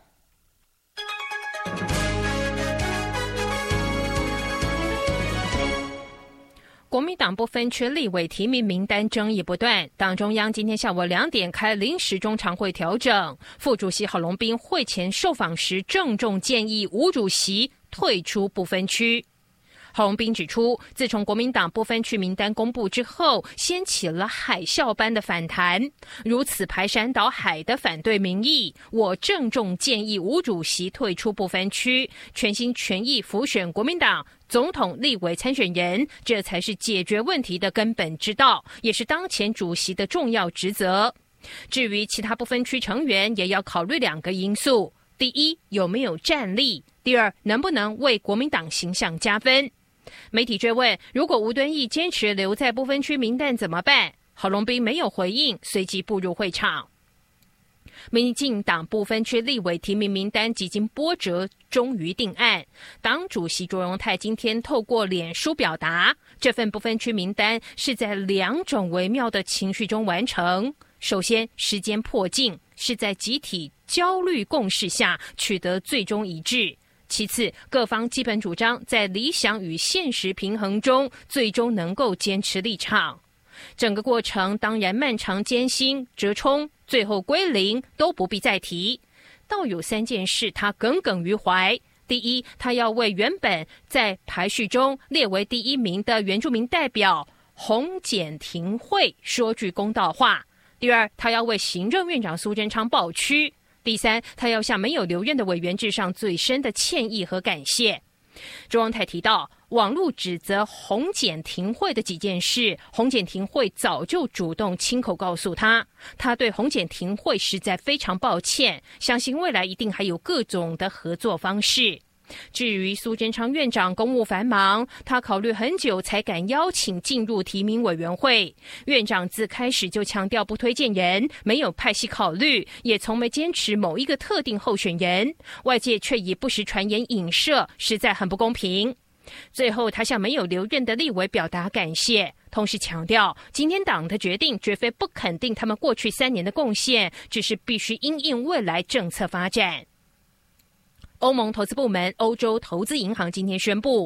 国民党不分区立委提名名单争议不断，党中央今天下午2点开临时中常会调整。副主席郝龙斌会前受访时郑重建议吴主席退出不分区。郝龙斌指出，自从国民党不分区名单公布之后，掀起了海啸般的反弹，如此排山倒海的反对民意，我郑重建议吴主席退出不分区，全心全意辅选国民党总统立委参选人，这才是解决问题的根本之道，也是当前主席的重要职责。至于其他不分区成员，也要考虑2个因素：第一，有没有战力；第二，能不能为国民党形象加分。媒体追问，如果吴敦义坚持留在不分区名单怎么办？郝龙斌没有回应，随即步入会场。民进党不分区立委提名名单几经波折，终于定案。党主席卓荣泰今天透过脸书表达，这份不分区名单是在2种微妙的情绪中完成。首先，时间迫近，是在集体焦虑共识下取得最终一致。其次，各方基本主张在理想与现实平衡中，最终能够坚持立场。整个过程当然漫长艰辛，折冲，最后归零都不必再提。倒有3件事他耿耿于怀。第一，他要为原本在排序中列为第1名的原住民代表洪简廷慧说句公道话。第二，他要为行政院长苏贞昌抱屈。第三，他要向没有留任的委员致上最深的歉意和感谢。周荣泰提到，网络指责洪简廷慧的几件事，洪简廷慧早就主动亲口告诉他对洪简廷慧实在非常抱歉，相信未来一定还有各种的合作方式。至于苏贞昌院长公务繁忙，他考虑很久才敢邀请进入提名委员会。院长自开始就强调不推荐人，没有派系考虑，也从没坚持某一个特定候选人，外界却以不实传言影射，实在很不公平。最后，他向没有留任的立委表达感谢，同时强调，今天党的决定绝非不肯定他们过去3年的贡献，只是必须因应未来政策发展。欧盟投资部门欧洲投资银行今天宣布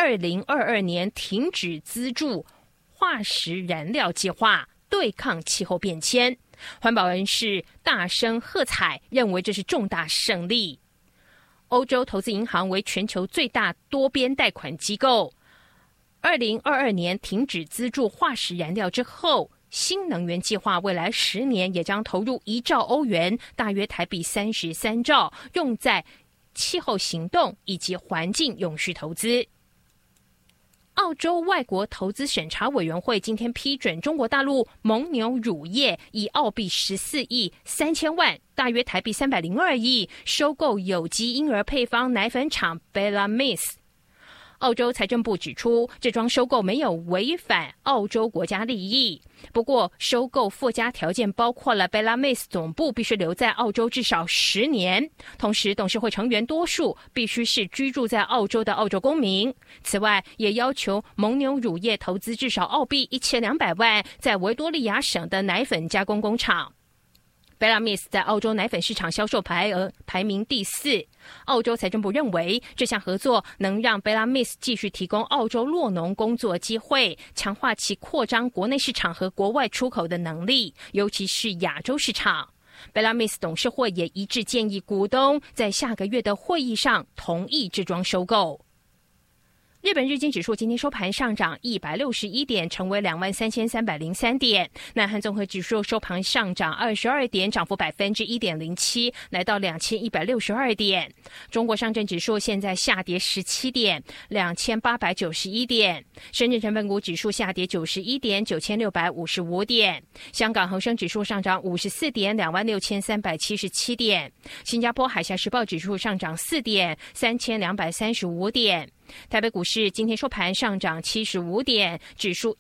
，2022年停止资助化石燃料计划，对抗气候变迁。环保人士大声喝彩，认为这是重大胜利。欧洲投资银行为全球最大多边贷款机构，2022年停止资助化石燃料之后，新能源计划未来10年也将投入1兆欧元，大约台币33兆，用在气候行动以及环境永续投资。澳洲外国投资审查委员会今天批准中国大陆蒙牛乳业以澳币14亿3000万，大约台币302亿，收购有机婴儿配方奶粉厂 Bellamy's。澳洲财政部指出，这桩收购没有违反澳洲国家利益。不过，收购附加条件包括了 Bellamy's 总部必须留在澳洲至少10年，同时董事会成员多数必须是居住在澳洲的澳洲公民。此外，也要求蒙牛乳业投资至少澳币1200万在维多利亚省的奶粉加工工厂。Bellamy's 在澳洲奶粉市场销售排额排名第4。澳洲财政部认为，这项合作能让 Bellamy's 继续提供澳洲酪农工作机会，强化其扩张国内市场和国外出口的能力，尤其是亚洲市场。Bellamy's 董事会也一致建议股东在下个月的会议上同意这桩收购。日本日经指数今天收盘上涨161点，成为23,303点。南韩综合指数收盘上涨22点，涨幅1.07%，来到2162点。中国上证指数现在下跌17点，2891点。深圳成分股指数下跌91点，9655点。香港恒生指数上涨54点，26377点。新加坡海峡时报指数上涨4点，3235点。台北股市今天收盘上涨75点，指数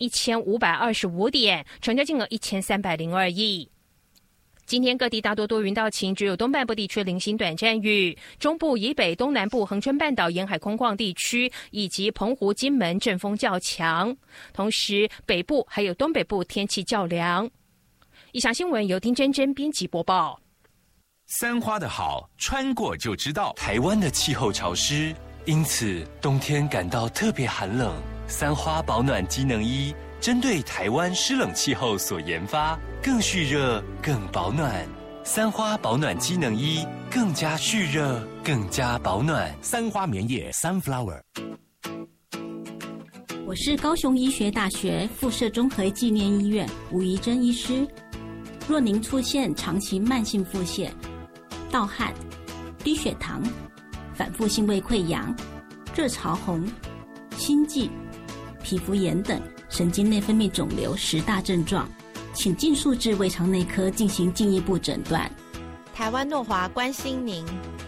11525点，成交金额1302亿。今天各地大多多云到晴，只有东半部地区零星短暂雨，中部以北、东南部恒春半岛沿海空旷地区以及澎湖、金门阵风较强，同时北部还有东北部天气较凉。以上新闻由丁真真编辑播报。 三花的好，穿过就知道。 台湾的气候潮湿，因此冬天感到特别寒冷。 三花保暖机能衣针对台湾湿冷气候所研发，更蓄热、更保暖。三花保暖机能衣更加蓄热、更加保暖。 三花棉叶 Sunflower。 我是高雄医学大学附设综合纪念医院吴怡珍医师。若您出现长期慢性腹泻、盗汗、低血糖、反复性胃溃疡、热潮红、心悸、皮肤炎等神经内分泌肿瘤10大症状，请尽速至胃肠内科进行进一步诊断。 台湾诺华关心您。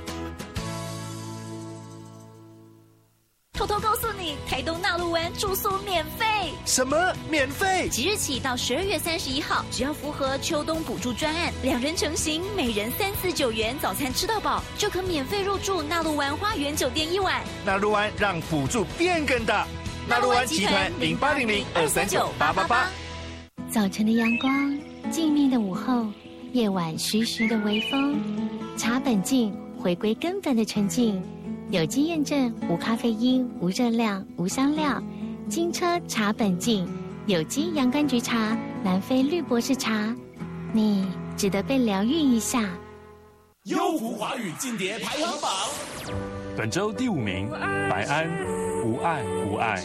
偷偷告诉你，台东纳鹿湾住宿免费。 什么免费？ 即日起到12月31号，只要符合秋冬补助专案，2人成行，每人349元，早餐吃到饱，就可免费入住纳鹿湾花园酒店1晚。 纳鹿湾让补助变更大。纳鹿湾集团0800-239-888。 早晨的阳光，静谧的午后，夜晚徐徐的微风，茶本净，回归根本的纯净。有机验证，无咖啡因，无热量，无香料，金车茶本净，有机洋甘菊茶，南非绿博士茶，你值得被疗愈一下。 优福华语劲碟排行榜，本周第5名，白安，无爱无爱。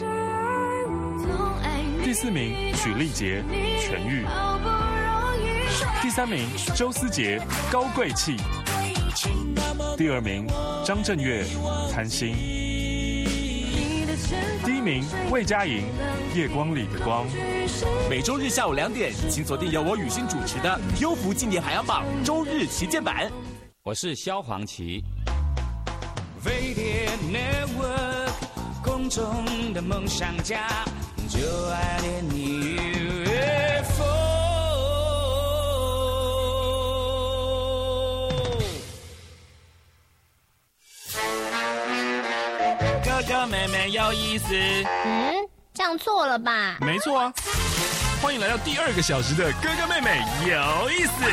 第4名，许丽杰，痊愈。第3名，周思杰，高贵气。第2名，张震岳，贪心。第1名，魏佳莹，夜光里的光。 每周日下午2点，请锁定由我雨欣主持的优福劲碟排行榜周日旗舰版。 我是萧煌奇。 飞碟 Network 空中的梦想家，就爱恋你 UFO。哥哥妹妹有意思。 这样错了吧？ 没错啊！欢迎来到第2个小时的哥哥妹妹有意思。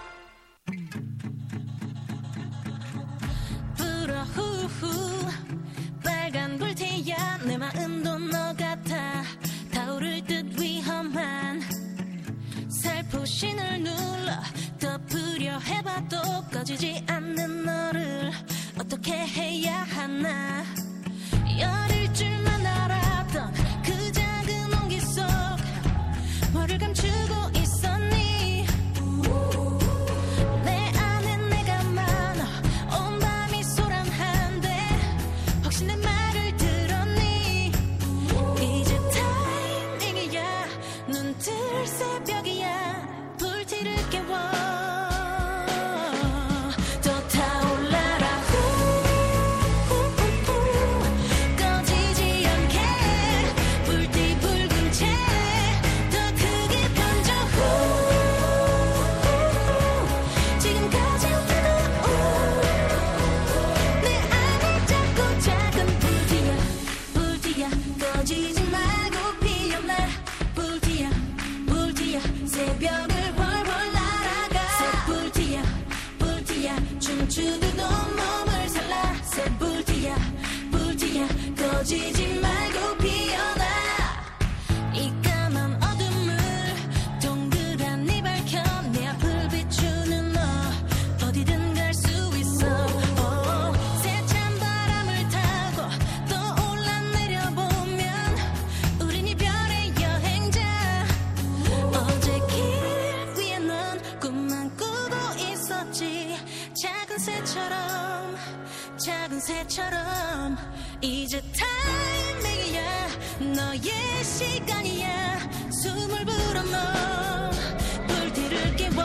새처럼 이제 타이밍이야 너의 시간이야 숨을 불어넣어 불길을 깨워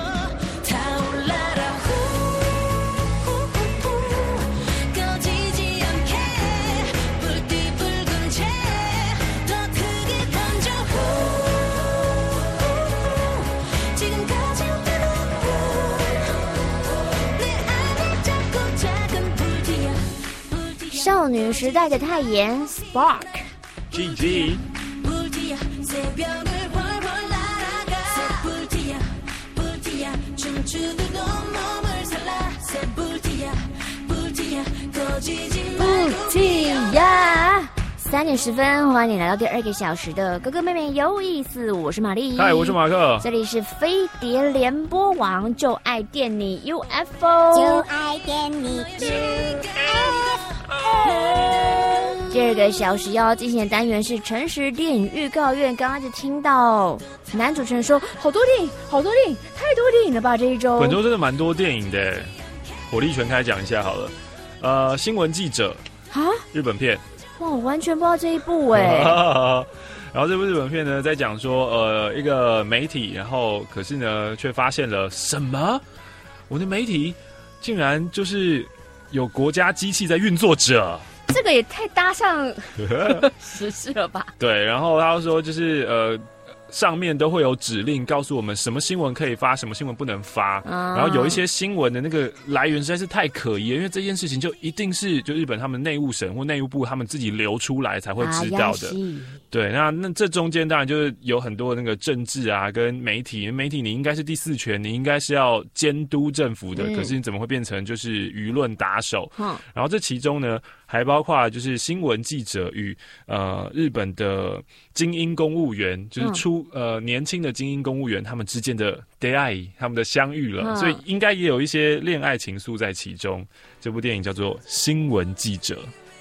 타올라라 꺼지지 않게 불띠 붉은 채 더 크게 번져 지금까지 내 안에 작고 작은 불띠야 少女时代的泰妍 Spark GG 불티야 3:10，欢迎你来到第2个小时的哥哥妹妹有意思，我是玛丽， 嗨，我是马克， 这里是飞碟联播网，就爱电你 UFO， 就爱电你 UFO。第2个小时要进行的单元是诚实电影预告院，刚刚就听到男主持人说好多电影，好多电影，太多电影了吧这一周。 本周真的蛮多电影的，火力全开讲一下好了。新闻记者啊， 日本片。 哇，我完全不知道这一部哎。 然后这部日本片呢，在讲说一个媒体，然后可是呢，却发现了什么？我的媒体竟然就是有国家机器在运作着。 这个也太搭上时事了吧？ 对，然后他说就是上面都会有指令告诉我们什么新闻可以发，什么新闻不能发。然后有一些新闻的那个来源实在是太可疑了，因为这件事情就一定是就日本他们内务省或内务部他们自己流出来才会知道的。对，那这中间当然就是有很多那个政治啊，跟媒体你应该是第4权，你应该是要监督政府的，可是你怎么会变成就是舆论打手？然后这其中呢，还包括就是新闻记者与日本的精英公务员，就是年轻的精英公务员他们之间的 day 他们的相遇了，所以应该也有一些恋爱情愫在其中。这部电影叫做《新闻记者》。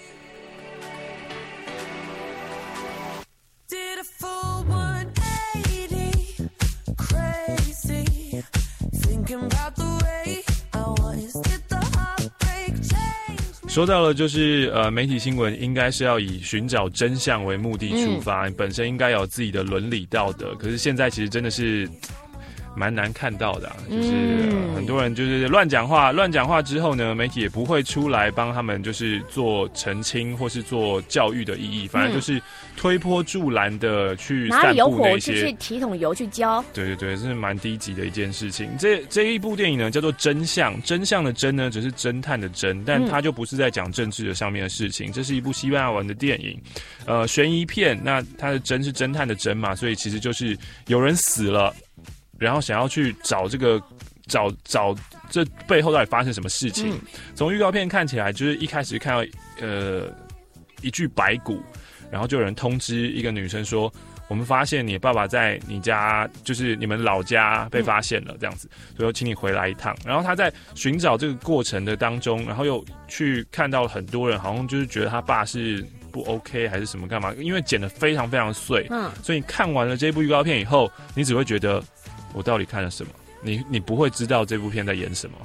说到了，就是媒体新闻应该是要以寻找真相为目的出发，本身应该有自己的伦理道德。可是现在其实真的是蛮难看到的就是很多人就是乱讲话之后呢，媒体也不会出来帮他们就是做澄清或是做教育的意义，反而就是推波助澜的去散布那些，哪里有火就去提桶油去浇。 对，这是蛮低级的一件事情。这一部电影呢叫做《真相》，真相的真呢只是侦探的侦，但它就不是在讲政治的上面的事情。这是一部西班牙文的电影，悬疑片。那它的侦是侦探的侦嘛，所以其实就是有人死了，然后想要去找这个找这背后到底发生什么事情。从预告片看起来，就是一开始看到一具白骨，然后就有人通知一个女生说，我们发现你爸爸在你家，就是你们老家被发现了，这样子，所以请你回来一趟。然后他在寻找这个过程的当中，然后又去看到很多人好像就是觉得他爸是不 OK 还是什么干嘛，因为剪得非常非常碎，所以你看完了这部预告片以后，你只会觉得我到底看了什么？你不会知道这部片在演什么。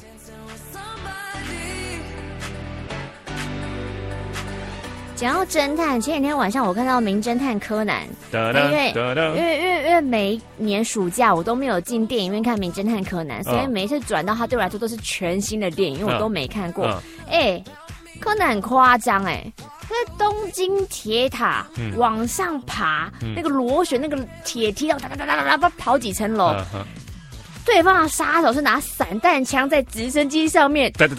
讲到侦探，前几天晚上我看到《名侦探柯南》，因为每一年暑假我都没有进电影院看《名侦探柯南》，所以每一次转到它对我来说都是全新的电影，因为我都没看过。柯南很夸张他在东京铁塔往上爬，那个螺旋那个铁梯，跑几层楼。对方的杀手是拿散弹枪在直升机上面，对，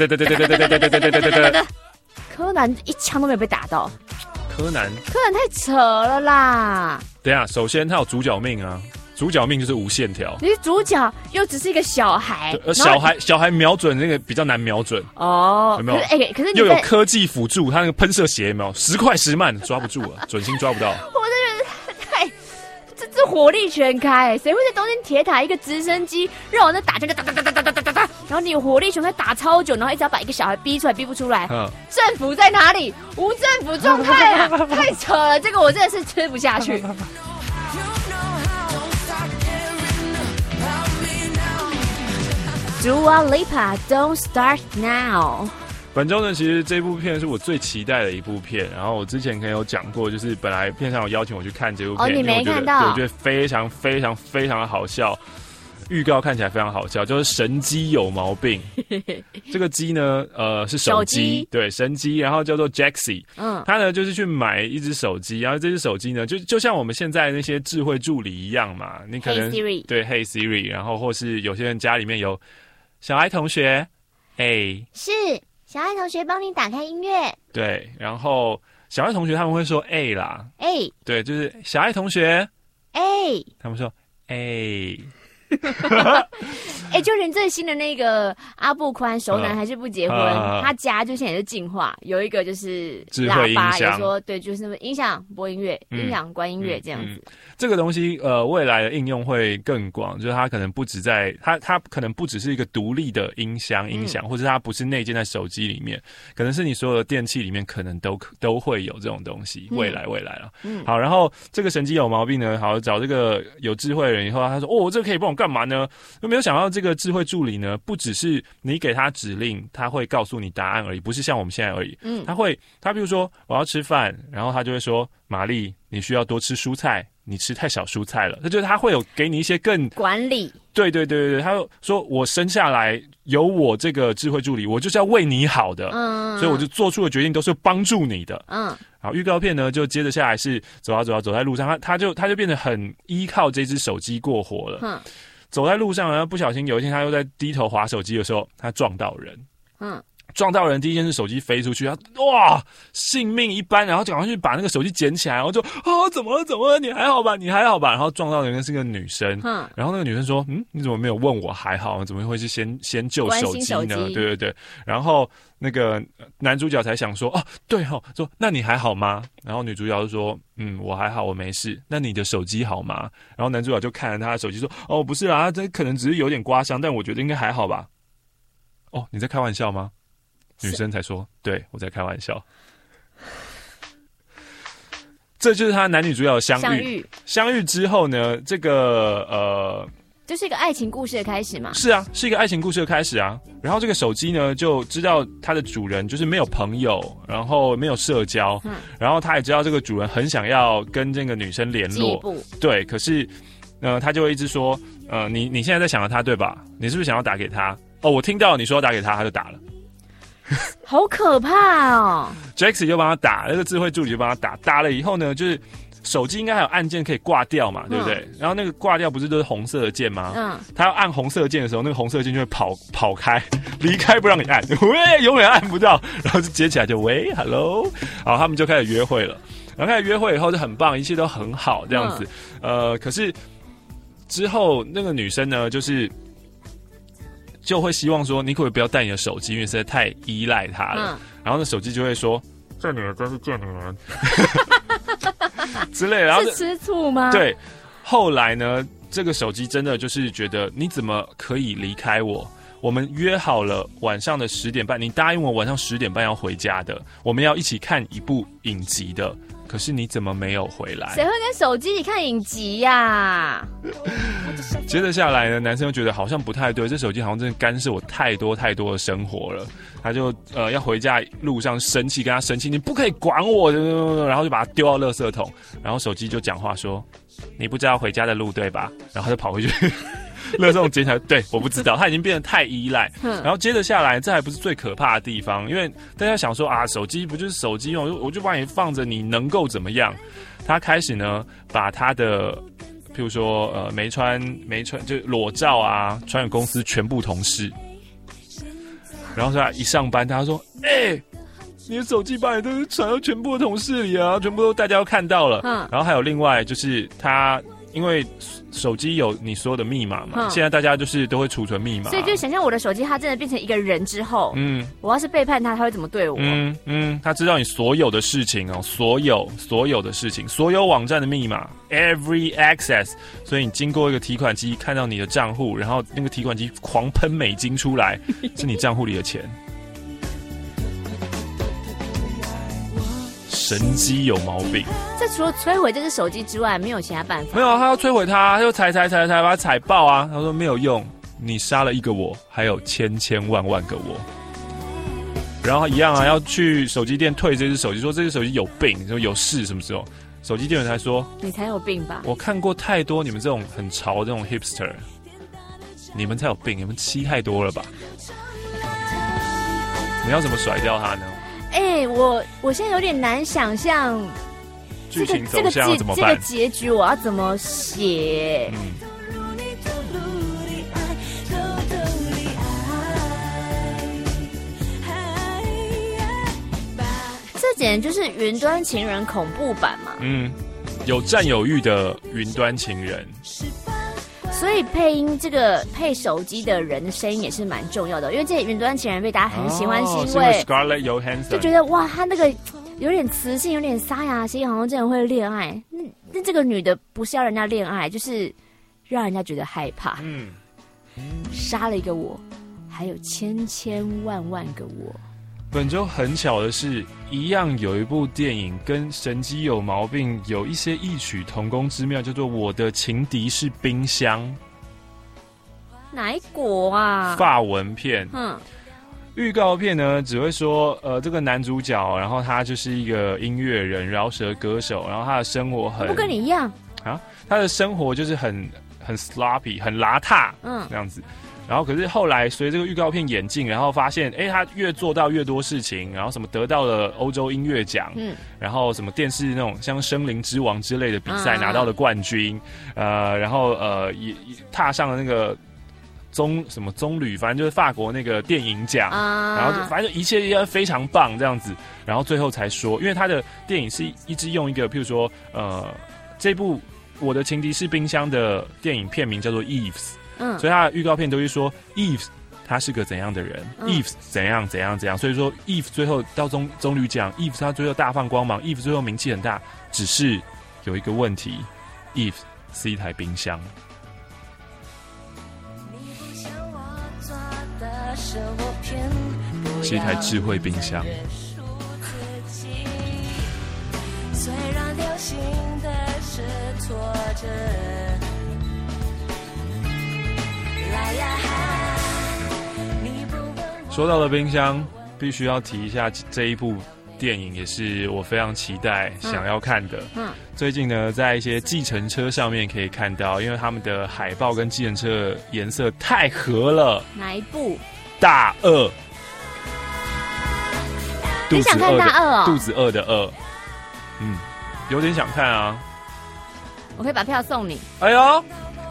柯南一枪都没有被打到。柯南太扯了啦！ 等一下，首先他有主角命啊，主角命就是无限条。 你是主角又只是一个小孩， 小孩瞄准那个比较难瞄准哦，有没有？ 可是又有科技辅助，他那个喷射鞋有没有10快10慢抓不住了，准心抓不到。 我真的太这火力全开，谁会在东京铁塔一个直升机让我那打然后你火力全开打超久，然后一直要把一个小孩逼出来，逼不出来。政府在哪里？无政府状态啊！太扯了，这个我真的是吃不下去。Dua Lipa, Don't Start Now。 本周呢，其实这部片是我最期待的一部片。然后我之前可能有讲过，就是本来片上有邀请我去看这部片， 你没看到？ 我觉得非常非常非常的好笑。预告看起来非常好笑，就是神机有毛病。这个机呢，是手机，对，神机，然后叫做 Jaxi。他呢就是去买一只手机，然后这只手机呢，就像我们现在那些智慧助理一样嘛，你可能 Hey Siri， 对 Hey Siri， 然后或是有些人家里面有小爱同学， 是小爱同学帮你打开音乐， 对，然后小爱同学他们会说啦，对，就是小爱同学，他们说就连最新的那个阿布宽熟男还是不结婚，他家就现在也是进化，有一个就是喇叭，也说对，就是音响播音乐、音响关音乐这样子。 这个东西未来的应用会更广，就是它可能不止在它可能不只是一个独立的音响，或者它不是内建在手机里面，可能是你所有的电器里面可能都会有这种东西。未来了，好，然后这个神机有毛病呢，好找这个有智慧的人以后，他说这个可以帮我干嘛呢？就没有想到这个智慧助理呢，不只是你给他指令，他会告诉你答案而已，不是像我们现在而已。他比如说我要吃饭，然后他就会说玛丽，你需要多吃蔬菜，你吃太少蔬菜了。这就是他会有给你一些更管理。对， 他说我生下来有我这个智慧助理，我就是要为你好的，所以我就做出的决定都是帮助你的。好，预告片呢就接着下来是走在路上，他就变得很依靠这只手机过活了。走在路上呢，不小心有一天他又在低头滑手机的时候，他撞到人。撞到人，第一件事手机飞出去，他哇，性命一般，然后赶快去把那个手机捡起来，然后就怎么了？你还好吧？然后撞到人是个女生，然后那个女生说，你怎么没有问我还好？怎么会是先救手机呢？对，然后那个男主角才想说，对说那你还好吗？然后女主角就说，我还好，我没事。那你的手机好吗？然后男主角就看着他的手机说，不是啦，这可能只是有点刮伤，但我觉得应该还好吧。你在开玩笑吗？女生才说，对，我在开玩笑。这就是他男女主角的相遇之后呢，这个就是一个爱情故事的开始嘛。 是啊，是一个爱情故事的开始啊。然后这个手机呢，就知道它的主人就是没有朋友，然后没有社交，然后他也知道这个主人很想要跟这个女生联络，对，可是他就会一直说，你现在在想着他对吧？你是不是想要打给他？我听到你说要打给他，他就打了。 好可怕哦 ！Jax 就帮他打，那个智慧助理就帮他打，打了以后呢，就是手机应该还有按键可以挂掉嘛，对不对？然后那个挂掉不是都是红色的键吗？他要按红色键的时候，那个红色键就会跑开，离开不让你按，喂，永远按不到，然后就接起来就喂 ，hello， 好，他们就开始约会了。然后开始约会以后就很棒，一切都很好这样子。可是之后那个女生呢，就会希望说，你可不可以不要带你的手机，因为实在太依赖它了。然后那手机就会说，这女人真是贱女人之类的。然后是吃醋吗？ 对。后来呢，这个手机真的就是觉得，你怎么可以离开我？我们约好了晚上的10点半，你答应我晚上10点半要回家的，我们要一起看一部影集的。可是你怎么没有回来？ 谁会跟手机里看影集呀？ 接着下来呢，男生又觉得好像不太对，这手机好像真的干涉我太多的生活了。他就要回家路上生气，跟他生气，你不可以管我，然后就把他丢到垃圾桶。然后手机就讲话说：“你不知道回家的路对吧？”然后他就跑回去。垃圾桶捡起来，对，我不知道，他已经变得太依赖。然后接着下来，这还不是最可怕的地方，因为大家想说手机不就是手机吗？我就把你放着，你能够怎么样？他开始呢，把他的，譬如说没穿就裸照啊，传给公司全部同事。然后他一上班，他说：“你的手机把你都传到全部的同事里啊，全部都大家都看到了。”然后还有另外就是他。因为手机有你所有的密码嘛，现在大家就是都会储存密码， 所以就想象我的手机它真的变成一个人之后，我要是背叛他会怎么对我？ 他知道你所有的事情哦，所有的事情，所有网站的密码 ，every access， 所以你经过一个提款机看到你的账户，然后那个提款机狂喷美金出来，是你账户里的钱。神机有毛病， 这除了摧毁这只手机之外，没有其他办法。 没有，他要摧毁它，他就踩，把它踩爆啊！他说没有用，你杀了一个我，还有千万个我。然后一样啊，要去手机店退这只手机，说这只手机有病，说有事，什么时候？手机店员才说你才有病吧？ 我看过太多你们这种很潮的这种 hipster， 你们才有病，你们漆太多了吧？你要怎么甩掉它呢？ 我现在有点难想象剧情走向要怎么办？ 这个结局我要怎么写？这简直就是云端情人恐怖版嘛！ 有占有欲的云端情人。 所以配音这个配手机的人的声音也是蛮重要的，因为这云端情人被大家很喜欢，是因为 Scarlett Johansson 就觉得哇，他那个有点磁性，有点沙哑，声音好像真的会恋爱。那这个女的不是要人家恋爱，就是让人家觉得害怕。杀了一个我，还有千千万万个我。 本周很巧的是，一样有一部电影跟神机有毛病有一些异曲同工之妙，叫做《我的情敌是冰箱》。 哪一国啊？ 法文片。预告片呢只会说，这个男主角，然后他就是一个音乐人、饶舌歌手，然后他的生活很不跟你一样啊，他的生活就是很 sloppy， 很邋遢，这样子。然后可是后来随这个预告片演进，然后发现，他越做到越多事情，然后什么得到了欧洲音乐奖，然后什么电视那种像《森林之王》之类的比赛拿到了冠军，然后也踏上了那个棕榈，反正就是法国那个电影奖，然后反正一切非常棒这样子，然后最后才说，因为他的电影是一直用一个，譬如说这部《我的情敌是冰箱》的电影片名叫做 Eves。所以他的预告片都是说 Eve 他是个怎样的人，Eve 怎样怎样怎样，所以说 Eve 最后到棕榈奖 ，Eve 他最后大放光芒 ，Eve 最后名气很大，只是有一个问题 ，Eve 是一台冰箱。是一台智慧冰箱。虽然流行的是挫折。说到了冰箱，必须要提一下这一部电影，也是我非常期待想要看的。最近呢，在一些计程车上面可以看到，因为他们的海报跟计程车颜色太合了。 哪一部？ 大鳄。 你想看大鳄哦？ 肚子饿的饿。有点想看啊。 我可以把票送你。 哎呦。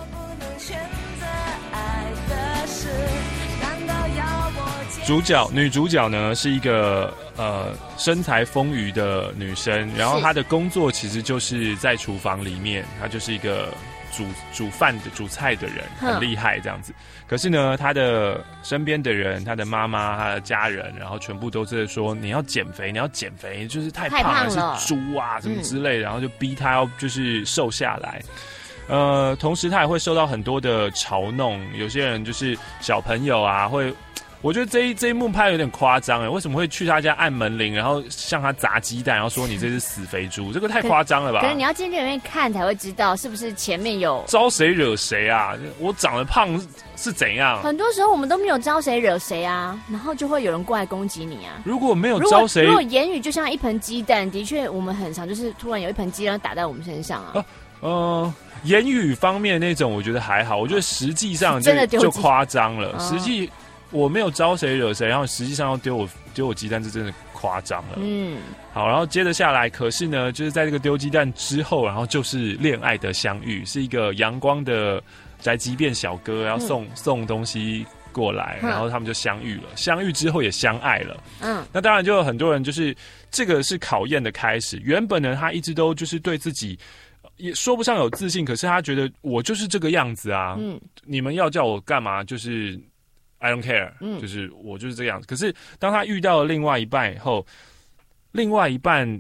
女主角呢是一个身材丰腴的女生，然后她的工作其实就是在厨房里面，她就是一个煮饭的煮菜的人，很厉害这样子。可是呢，她的身边的人，她的妈妈、她的家人，然后全部都是说你要减肥，你要减肥，就是太胖了，是猪啊什么之类的，然后就逼她要就是瘦下来。同时她也会受到很多的嘲弄，有些人就是小朋友啊会。我觉得这一幕拍有点夸张为什么会去他家按门铃，然后向他砸鸡蛋，然后说你这是死肥猪，这个太夸张了吧？ 可是你要进电影院看才会知道，是不是前面有招谁惹谁啊？我长得胖是怎样？ 很多时候我们都没有招谁惹谁啊，然后就会有人过来攻击你啊。 如果没有招谁， 如果言语就像一盆鸡蛋，的确我们很常就是突然有一盆鸡蛋打在我们身上啊。 言语方面那种我觉得还好，我觉得实际上就夸张了，实际。我没有招谁惹谁，然后实际上要丢我鸡蛋，这真的夸张了。好，然后接着下来，可是呢，就是在这个丢鸡蛋之后，然后就是恋爱的相遇，是一个阳光的宅急便小哥，要送东西过来，然后他们就相遇了，相遇之后也相爱了。那当然就有很多人就是这个是考验的开始。原本呢，他一直都就是对自己也说不上有自信，可是他觉得我就是这个样子啊，你们要叫我干嘛就是。I don't care，就是我就是这个样子。可是当他遇到了另外一半以后，另外一半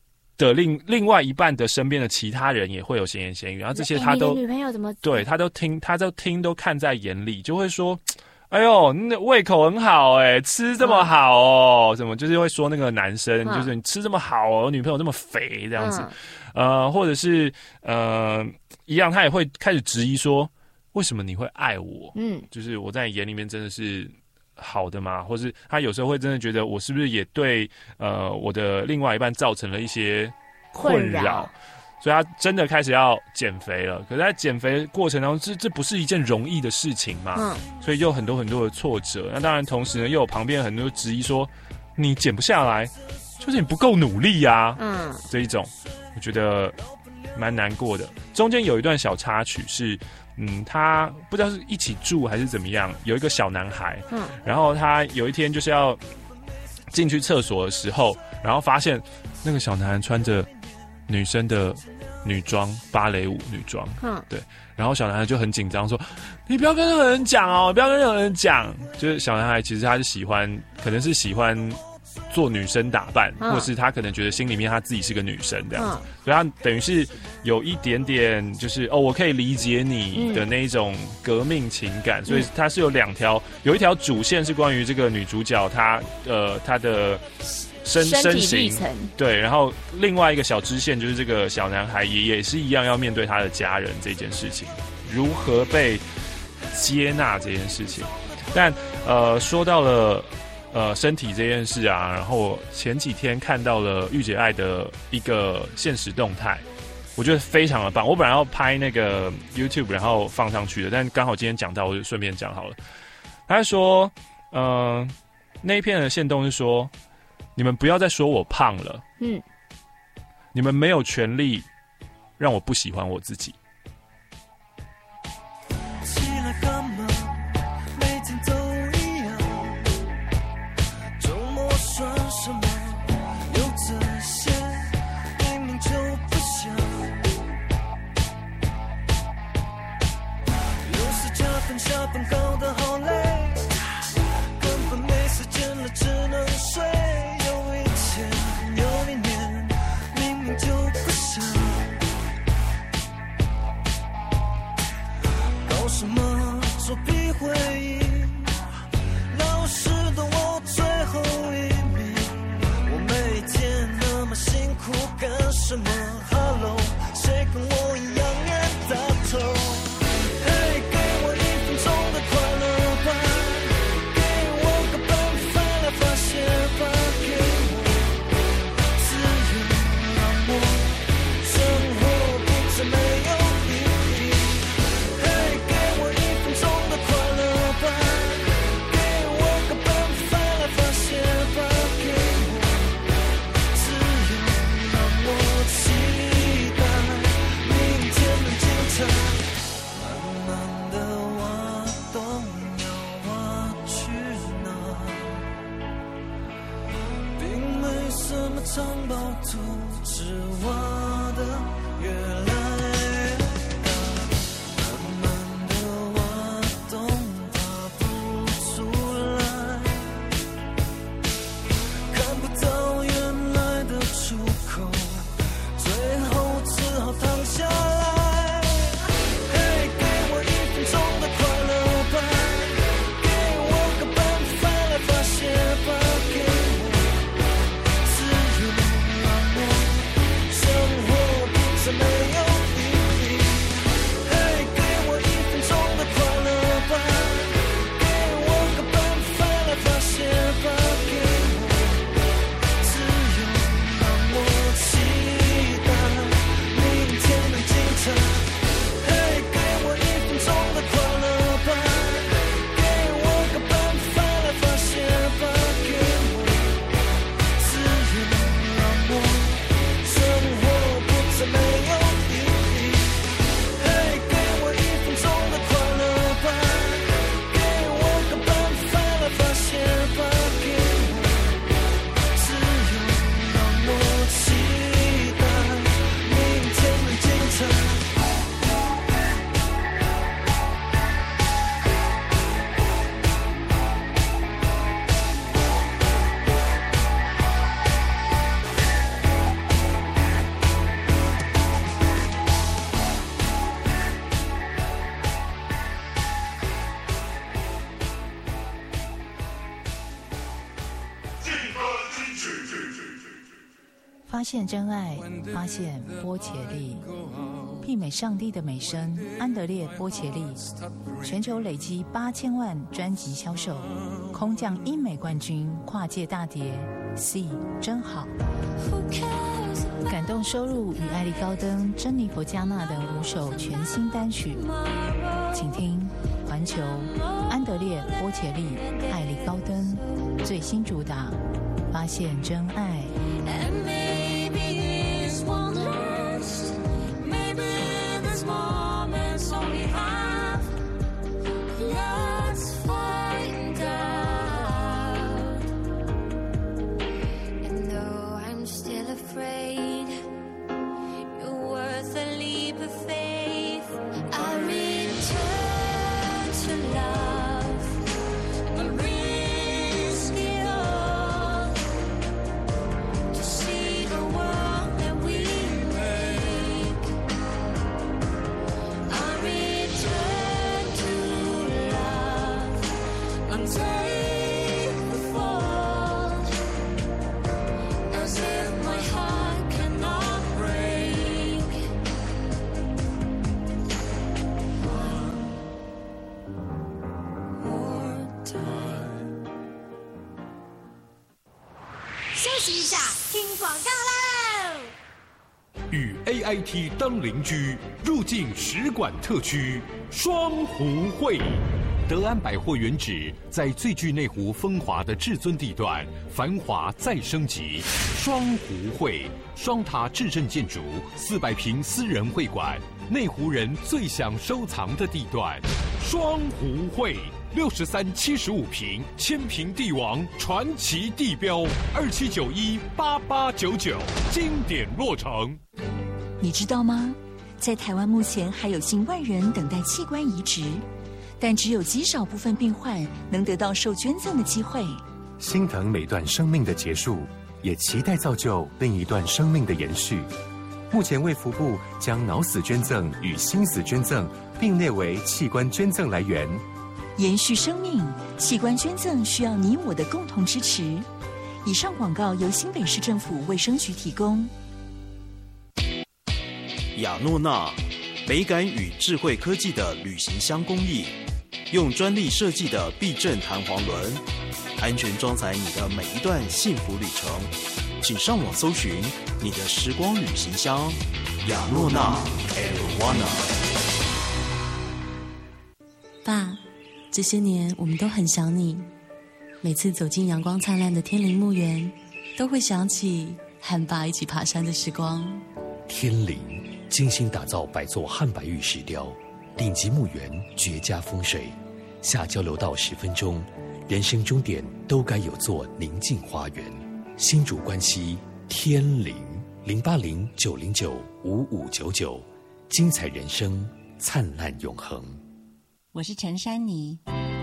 的身边的其他人也会有闲言闲语，然后这些他都你的女朋友怎么对他都听都看在眼里，就会说，哎呦，你的胃口很好吃这么好哦，什么就是会说那个男生就是你吃这么好哦，我女朋友这么肥这样子，或者是一样，他也会开始质疑说。为什么你会爱我？就是我在你眼里面真的是好的吗？或是他有时候会真的觉得我是不是也对我的另外一半造成了一些困扰，所以他真的开始要减肥了。可是在减肥过程当中，这不是一件容易的事情嘛，所以就有很多很多的挫折。那当然，同时呢，又有旁边很多质疑说你减不下来，就是你不够努力啊。这一种我觉得蛮难过的。中间有一段小插曲是。他不知道是一起住还是怎么样，有一个小男孩，然后他有一天就是要进去厕所的时候，然后发现那个小男孩穿着女生的女装芭蕾舞女装，对。然后小男孩就很紧张说：“你不要跟任何人讲哦，不要跟任何人讲。”就是小男孩其实他是喜欢，可能是喜欢做女生打扮，或是他可能觉得心里面他自己是个女生这样子，所以他等于是有一点点就是我可以理解你的那一种革命情感，所以他是有有一条主线是关于这个女主角她的身形，对，然后另外一个小支线就是这个小男孩也是一样要面对他的家人这件事情，如何被接纳这件事情。但说到了身体这件事啊，然后我前几天看到了御姐爱的一个限时动态，我觉得非常的棒。我本来要拍那个 YouTube 然后放上去的，但刚好今天讲到，我就顺便讲好了。他说那一片的限动是说，你们不要再说我胖了，你们没有权利让我不喜欢我自己。 起来干嘛？每天都一样。周末算什么？有这些，明明就不想。有时加班下班搞得好累，根本没时间了，只能睡。有一天，有一年，明明就不想。搞什么作弊会议？老师的我最后一名。我每天那么辛苦干什么 ？Hello， 谁跟我一样冤大头？嘿，给我1分钟的快乐吧，给我个办法来发泄吧，给我自由让我生活不再没有意义。嘿，给我1分钟的快乐吧，给我个办法来发泄吧，给我自由让我期待明天能精彩。慢慢的挖洞要挖去哪？并没什么藏宝图，只挖的越来越大。慢慢的挖洞爬不出来，看不到原来的出口，最后只好躺下来。嘿，给我1分钟的快乐吧，给我个办法来发泄吧，给我自由让我生活不再没有意义。嘿，给我1分钟的快乐吧，给我个办法来发泄吧，给我自由让我期待明天能精彩。嘿，给我1分钟的快乐吧，给我个办法来发泄吧，给我自由让我生活不再没有意义。嘿，给我1分钟的快乐吧，给我个办法来发泄吧，给我自由让我期待明天能精彩。 发现真爱，发现波切利，媲美上帝的美声，安德烈·波切利，全球累积8000万专辑销售，空降英美冠军，跨界大碟 C 真好，感动收录与艾莉·高登、珍妮佛·加纳等5首全新单曲，请听环球安德烈·波切利、艾莉·高登最新主打《发现真爱》。 Afraid you're worth 听广告喽！ 与 AIT 当邻居，入境使馆特区双湖会。德安百货原址在最具内湖风华的至尊地段，繁华再升级。双湖会双塔至臻建筑，400平私人会馆，内湖人最想收藏的地段。双湖会63、75平，千平地王传奇地标，27918899，经典落成。 你知道吗？在台湾目前还有近万人等待器官移植。但只有极少部分病患能得到受捐赠的机会。 心疼每段生命的结束，也期待造就另一段生命的延续。目前卫福部将脑死捐赠与心死捐赠并列为器官捐赠来源。 延续生命，器官捐赠需要你我的共同支持。以上广告由新北市政府卫生局提供。 亚诺娜，美感与智慧科技的旅行箱工艺。用专利设计的避震弹簧轮，安全装载你的每一段幸福旅程。请上网搜寻你的时光旅行箱，雅诺娜 Arowana。 爸，这些年我们都很想你。每次走进阳光灿烂的天林墓园，都会想起和爸一起爬山的时光。 天林精心打造百座汉白玉石雕，顶级墓园绝佳风水。下交流道10分钟，人生终点都该有座宁静花园。新竹关西天林080-909-5599，精彩人生，灿烂永恒。 我是陈珊妮。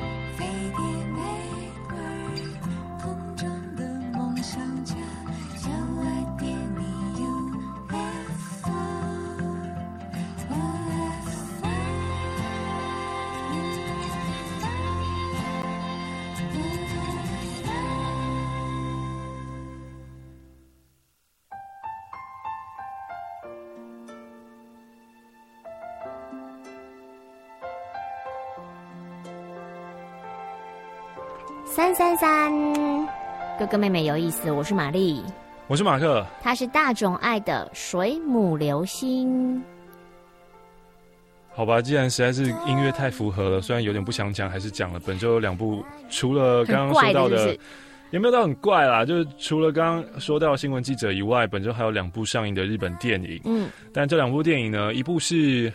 333，哥哥妹妹有意思，我是玛丽， 我是马克， 他是大众爱的水母流星。 好吧，既然实在是音乐太符合了，虽然有点不想讲，还是讲了。本周有2部，除了刚刚说到的，也没有到很怪啦，就是除了刚刚说到新闻记者以外，本周还有2部上映的日本电影。但这2部电影呢，一部是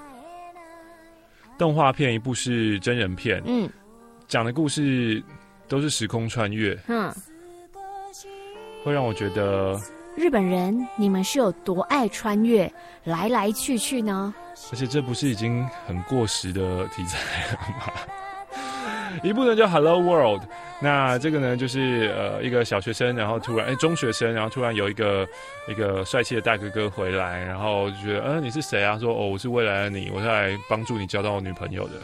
动画片，一部是真人片。讲的故事都是时空穿越，会让我觉得日本人你们是有多爱穿越，来来去去呢？ 而且这不是已经很过时的题材了吗？一部呢叫 Hello World， 那这个呢就是一个小学生，然后突然中学生，然后突然有一个帅气的大哥哥回来，然后就觉得你是谁啊？说我是未来的你，我是来帮助你交到女朋友的。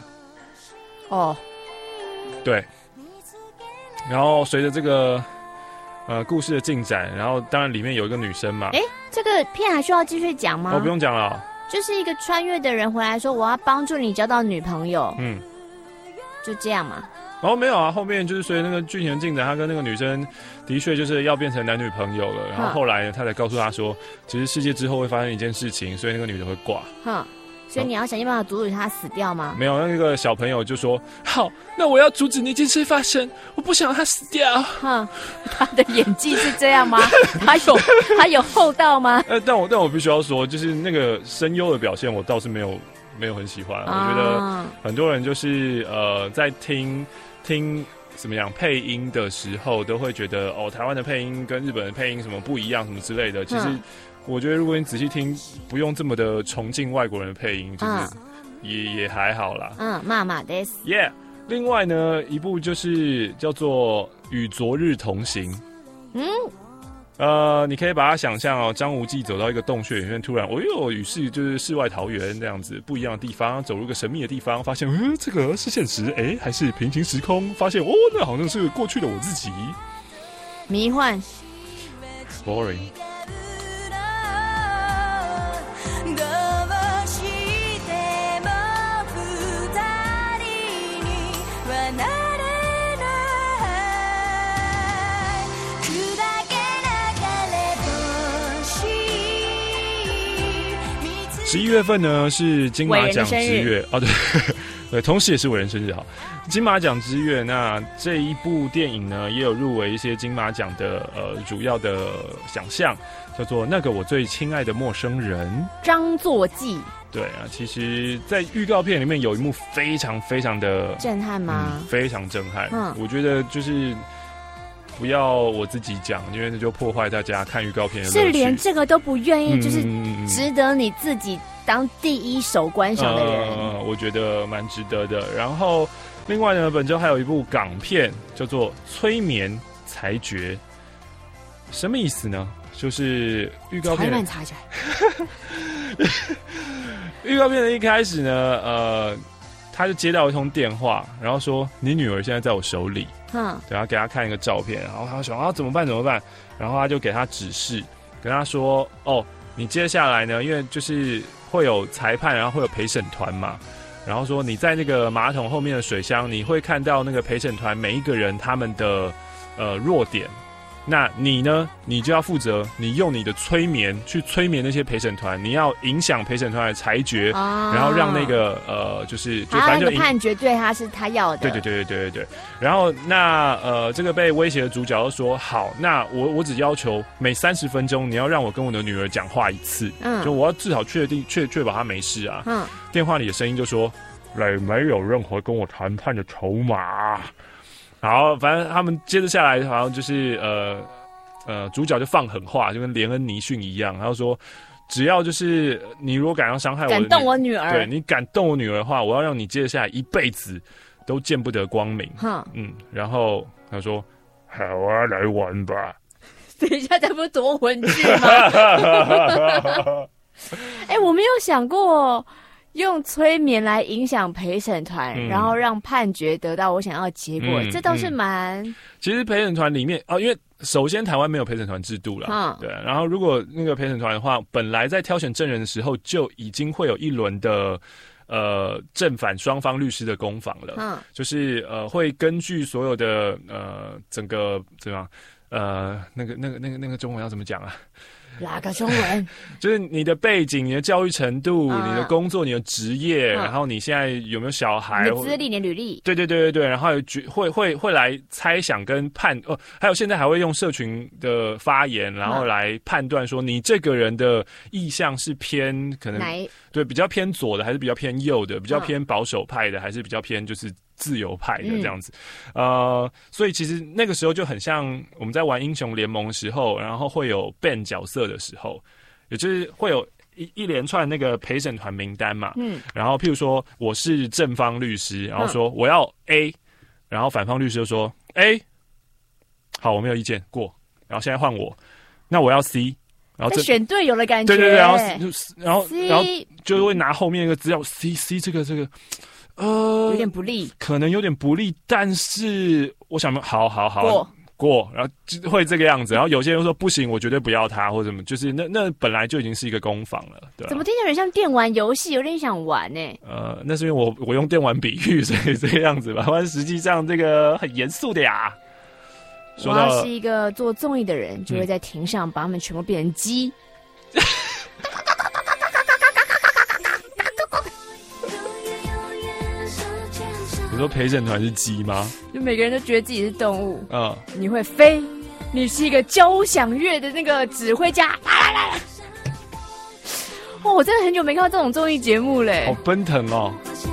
对。然后随着这个故事的进展，然后当然里面有一个女生嘛。 这个片还需要继续讲吗？ 不用讲了。 就是一个穿越的人回来说，我要帮助你交到女朋友。就这样嘛。 没有啊，后面就是随着那个剧情的进展，他跟那个女生的确就是要变成男女朋友了。然后后来他才告诉他说，其实世界之后会发生一件事情，所以那个女的会挂。 所以你要想尽办法阻止他死掉吗？ 没有，那个小朋友就说：“好，那我要阻止那件事发生，我不想让他死掉。” 他的演技是这样吗？他有厚道吗？ 但我必须要说，就是那个声优的表现，我倒是没有很喜欢。我觉得很多人就是在听怎么样配音的时候，都会觉得台湾的配音跟日本的配音什么不一样，什么之类的。其实。我觉得如果你仔细听，不用这么的崇敬外国人的配音，就是也还好啦。 妈妈です。 另外呢，一部就是叫做《与昨日同行》。你可以把它想象张无忌走到一个洞穴里面，突然与世就是世外桃源这样子，不一样的地方，走入一个神秘的地方，发现这个是现实，还是平行时空？发现那好像是过去的我自己。 迷幻。 Boring。 11月份呢是金马奖之月哦，对对，同时也是伟人生日哈。金马奖之月，那这一部电影呢也有入围一些金马奖的主要的奖项，叫做《那个我最亲爱的陌生人》。 张作骥。 对啊，其实，在预告片里面有一幕非常非常的震撼吗？ 非常震撼。我觉得就是不要我自己讲，因为这就破坏大家看预告片的乐趣。 是连这个都不愿意，就是值得你自己当第一手观赏的人。 我觉得蛮值得的。然后另外呢，本周还有一部港片叫做《催眠裁决》，什么意思呢？就是预告片查起来。 预告片的一开始呢，他就接到一通电话，然后说你女儿现在在我手里。对，然后给他看一个照片，然后他想怎么办？然后他就给他指示，跟他说哦，你接下来呢，因为就是会有裁判，然后会有陪审团嘛，然后说你在那个马桶后面的水箱，你会看到那个陪审团每一个人他们的弱点。那你呢？你就要负责，你用你的催眠去催眠那些陪审团，你要影响陪审团的裁决，然后让那个就反正就判决对他是他要的。 对。然后那这个被威胁的主角就说：好，那我只要求每30分钟你要让我跟我的女儿讲话一次，就我要至少确保她没事啊。电话里的声音就说：没有任何跟我谈判的筹码。好，反正他们接着下来，好像就是主角就放狠话，就跟连恩尼逊一样，然后说，只要就是你如果敢要伤害我， 感动我女儿， 对你感动我女儿的话，我要让你接着下来一辈子都见不得光明。然后他说：好啊，来玩吧。 等一下，这不是夺魂剧吗？我没有想过用催眠来影响陪审团，然后让判决得到我想要的结果，这倒是蛮…… 其实陪审团里面因为首先台湾没有陪审团制度了，对。然后如果那个陪审团的话，本来在挑选证人的时候就已经会有一轮的正反双方律师的攻防了，就是会根据所有的整个怎么样那个中文要怎么讲啊？ 哪个中文？ 就是你的背景、你的教育程度、你的工作、你的职业，然后你现在有没有小孩？ 你的资历、你的履历。 对，然后会来猜想跟还有现在还会用社群的发言，然后来判断说你这个人的意向是偏可能对比较偏左的，还是比较偏右的，比较偏保守派的，还是比较偏就是自由派的这样子。所以其实那个时候就很像我们在玩英雄联盟的时候，然后会有 ban 角色的时候，也就是会有一连串那个陪审团名单嘛。然后譬如说我是正方律师，然后说我要 A，然后反方律师就说 A， 好，我没有意见过。然后现在换我，那我要 C。然后在选队友的感觉。 对，然后就会拿后面那个资料 C 这个。 有点不利， 可能有点不利，但是我想好过，然后就会这个样子。然后有些人说不行，我绝对不要他，或者什么，就是那本来就已经是一个攻防了，对。 怎么听起来有点像电玩游戏，有点想玩呢？ 那是因为我用电玩比喻，所以这个样子吧。但实际上这个很严肃的呀。 我要是一个做综艺的人，就会在庭上把他们全部变成鸡。 你说陪审团是鸡吗？ 就每个人都觉得自己是动物。你会飞，你是一个交响乐的那个指挥家。来！我真的很久没看到这种综艺节目嘞， 好奔腾哦。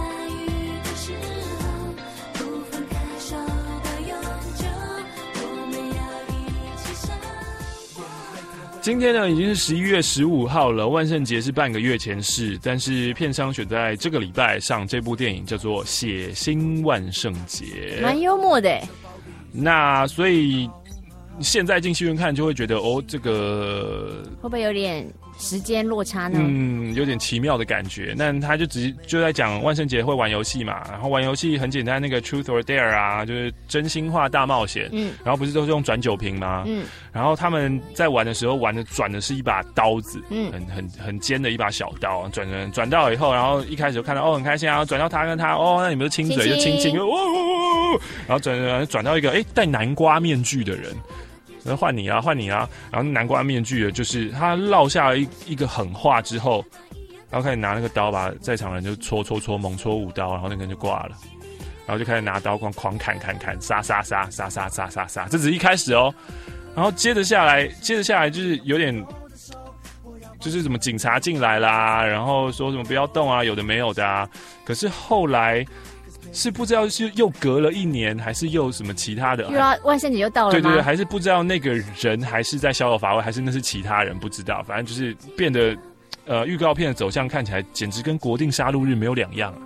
今天呢已经是11月15号了，万圣节是半个月前事，但是片商选在这个礼拜上这部电影叫做《血腥万圣节》， 蛮幽默的。 那所以现在进戏院看就会觉得这个会不会有点时间落差呢？ 有点奇妙的感觉。那他就在讲万圣节会玩游戏嘛，然后玩游戏很简单，那个 Truth or Dare 啊，就是真心话大冒险。然后不是都是用转酒瓶吗？然后他们在玩的时候转的是一把刀子，很尖的一把小刀，转到以后，然后一开始就看到很开心啊，转到他跟他那你们就亲嘴就亲，然后转到一个戴南瓜面具的人。换你啊！然后南瓜面具的，就是他落下了一个狠话之后， 然后开始拿那个刀把在场人就戳，猛戳5刀，然后那个人就挂了。然后就开始拿刀狂砍，杀，这只是一开始哦。然后接着下来就是有点，就是什么警察进来啦，然后说什么不要动啊，有的没有的啊。可是后来是不知道是又隔了1年，还是又什么其他的， 又要万圣节又到了吗？ 对，还是不知道那个人还是在逍遥法外，还是那是其他人，不知道。反正就是变得，预告片的走向看起来简直跟国定杀戮日没有两样。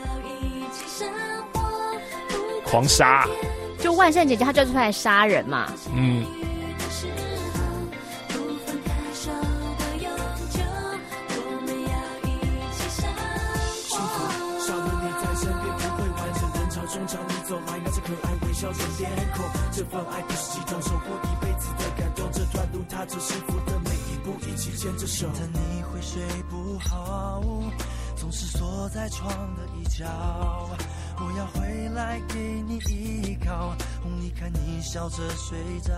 狂杀， 就万圣节他就出来杀人嘛。 嗯。 这份爱不是激动，守护一辈子的感动，这段路踏着幸福的每一步，一起牵着手。但你会睡不好，总是缩在床的一角，我要回来给你依靠，哄你看你笑着睡着。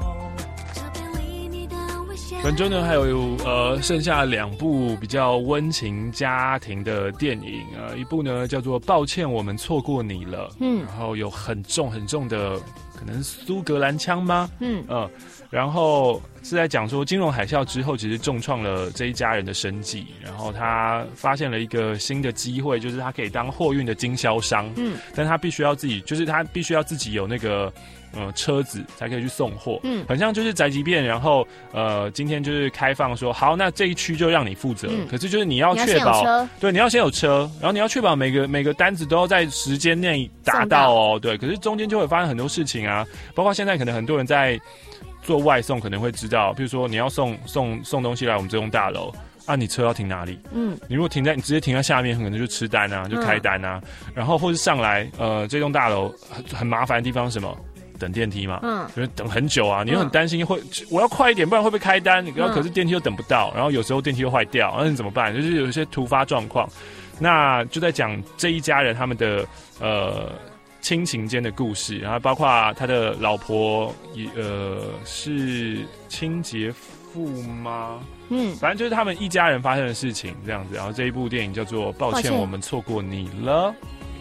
本周呢还有剩下2部比较温情家庭的电影，一部呢叫做《抱歉我们错过你了》，然后有很重的可能苏格兰腔吗？然后是在讲说金融海啸之后，其实重创了这一家人的生计，然后他发现了一个新的机会，就是他可以当货运的经销商，但他必须要自己有那个车子才可以去送货，很像就是宅急便，然后今天就是开放说好，那这一区就让你负责，可是就是你要确保，对，你要先有车，然后你要确保每个单子都要在时间内达到哦，对，可是中间就会发生很多事情啊，包括现在可能很多人在做外送，可能会知道，比如说你要送东西来我们这栋大楼啊，你车要停哪里？你如果你直接停在下面，可能就吃单啊，就开单啊，然后或是上来这栋大楼很麻烦的地方是什么？等电梯嘛，就是等很久啊，你又很担心我要快一点，不然会不会开单？然后可是电梯又等不到，然后有时候电梯又坏掉，那你怎么办？就是有一些突发状况，那就在讲这一家人他们的亲情间的故事，然后包括他的老婆是清洁妇吗？反正就是他们一家人发生的事情这样子。然后这一部电影叫做《抱歉我们错过你了》。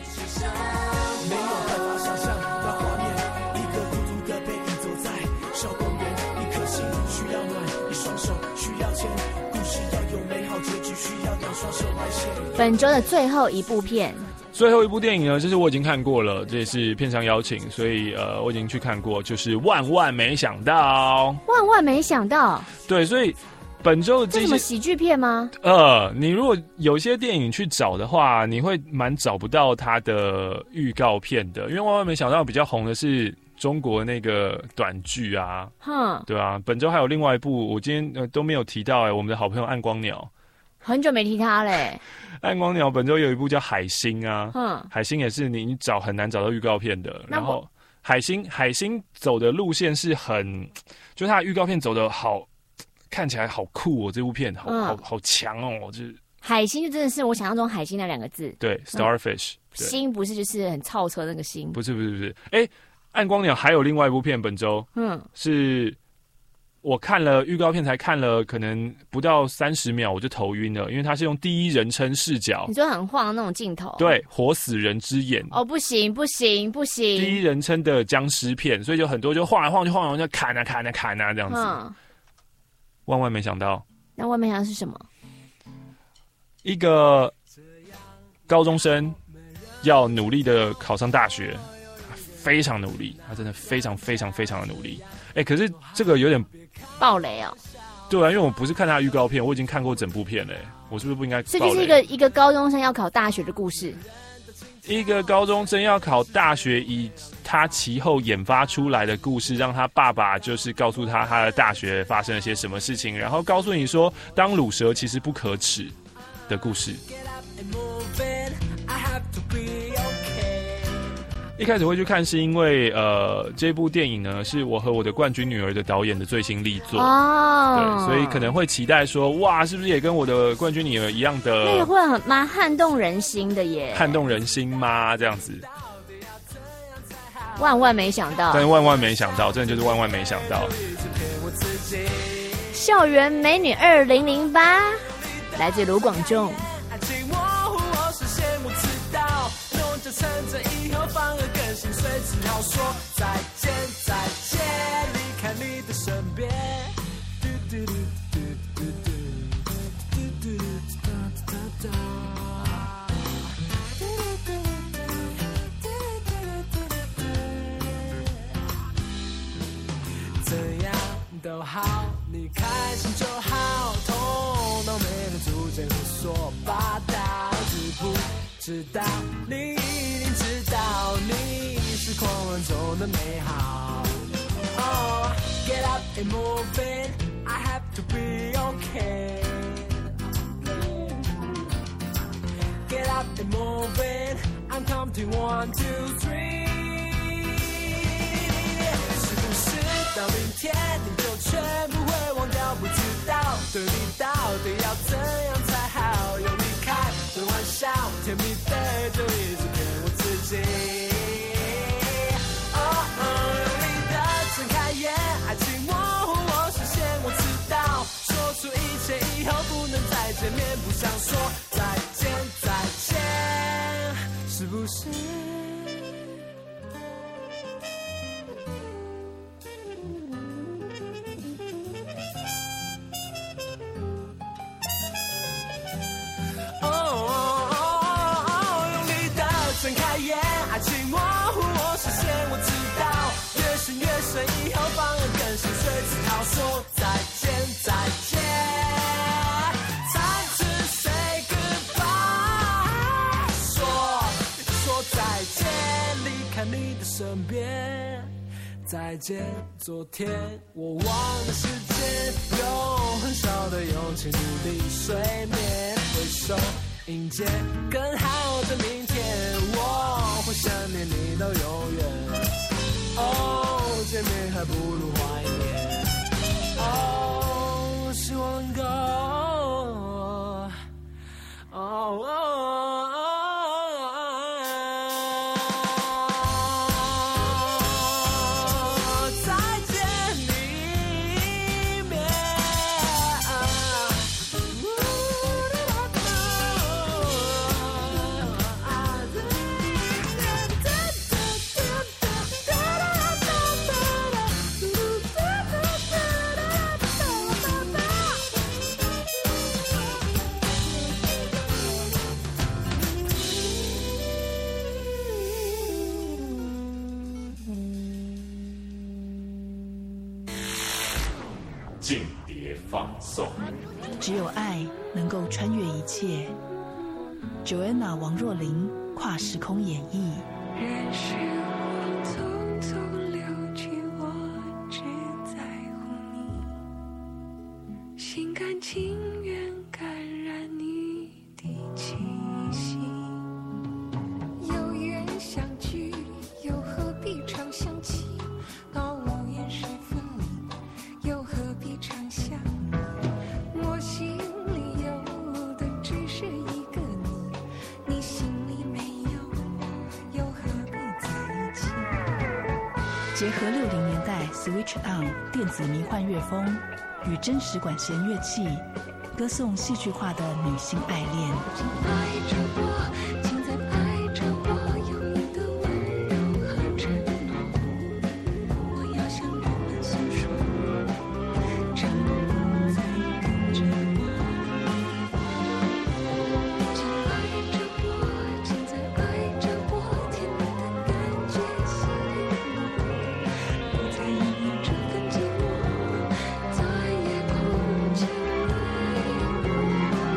本周的最后一部片， 最后一部电影呢，这是我已经看过了，这也是片商邀请，所以我已经去看过，就是万万没想到。 万万没想到。 对，所以本周的这些什么喜剧片吗？ 你如果有些电影去找的话，你会蛮找不到它的预告片的，因为万万没想到比较红的是中国那个短剧啊，对啊。本周还有另外一部，我今天都没有提到我们的好朋友暗光鸟。 很久没提他嘞。 暗光鸟本周有一部叫海星啊，海星也是你很难找到预告片的。然后海星走的路线是就是他的预告片走的好，看起来好酷哦，这部片好强哦，就是海星就真的是我想象中海星那2个字， 对 ，Starfish， 星不是就是很超车那个星， 不是，暗光鸟还有另外一部片，本周是。我看了预告片，才看了可能不到30秒，我就头晕了，因为它是用第一人称视角， 你说很晃的那种镜头， 对，活死人之眼， 不行，第一人称的僵尸片，所以就很多就晃来晃去，晃来晃去，砍啊这样子。万万没想到， 那万万没想到是什么？ 一个高中生要努力的考上大学，非常努力，他真的非常的努力。可是这个有点爆雷哦。 对啊，因为我不是看他的预告片，我已经看过整部片了，我是不是不应该爆雷？ 这就是一个高中生要考大学的故事。 一个高中生要考大学，以他其后研发出来的故事，让他爸爸就是告诉他的大学发生了些什么事情，然后告诉你说当鲁蛇其实不可耻的故事。一开始会去看是因为这部电影呢是我和我的冠军女儿的导演的最新力作对，所以可能会期待说哇是不是也跟我的冠军女儿一样的， 那个会蛮撼动人心的耶， 撼动人心吗？这样子， 万万没想到， 真的万万没想到，真的就是万万没想到。 校园美女2008， 来自卢广仲。 爱情模糊，我视线我知道，弄着趁着以后反而更心碎，只好说再见再见，离开你的身边。怎样都好，你开心就好，头脑没人逐渐胡说八道，知不知道？你一定知道，你是狂乱中的美好。Oh, get up and move it, I have to be okay. Get up and move it, I'm counting 1, 2, 3. 是不是到明天你就全部会忘掉？不知道对你到底要怎样才好？用离开的玩笑，甜蜜的就一直骗我自己。用力的睁开眼，爱情模糊我视线，我知道说出一切以后不能再见面，不想说再见再见，是不是？睁开眼，爱情模糊我视线，我知道越陷越深，以后反而更心碎，只好说再见再见。再次 say goodbye， 说再见，离开你的身边。再见，昨天我忘了时间，用很少的勇气努力睡眠，回首迎接更好的明天，我会想念你到永远。哦，见面还不如怀念。哦，希望能够。再见你一面。 间谍放送， 只有爱能够穿越一切。Joanna 王若琳跨时空演绎。 人世我匆匆流去，我只在乎你，心甘情愿感染你的气息。有缘相聚，又何必常想起？到无言时分离，又何必常想？我心里有的只是一个你，你心里没有，又何必在一起？ 结合60年代 Switch On 电子迷幻乐风与真实管弦乐器，歌颂戏剧化的女性爱恋。 爱着我，请再爱着我，有你的温柔和承诺，我要向人们诉说，真的在跟着我。请爱着我，请再爱着我，甜蜜的感觉吸引我，不再因为这份寂寞，在夜空轻掠过。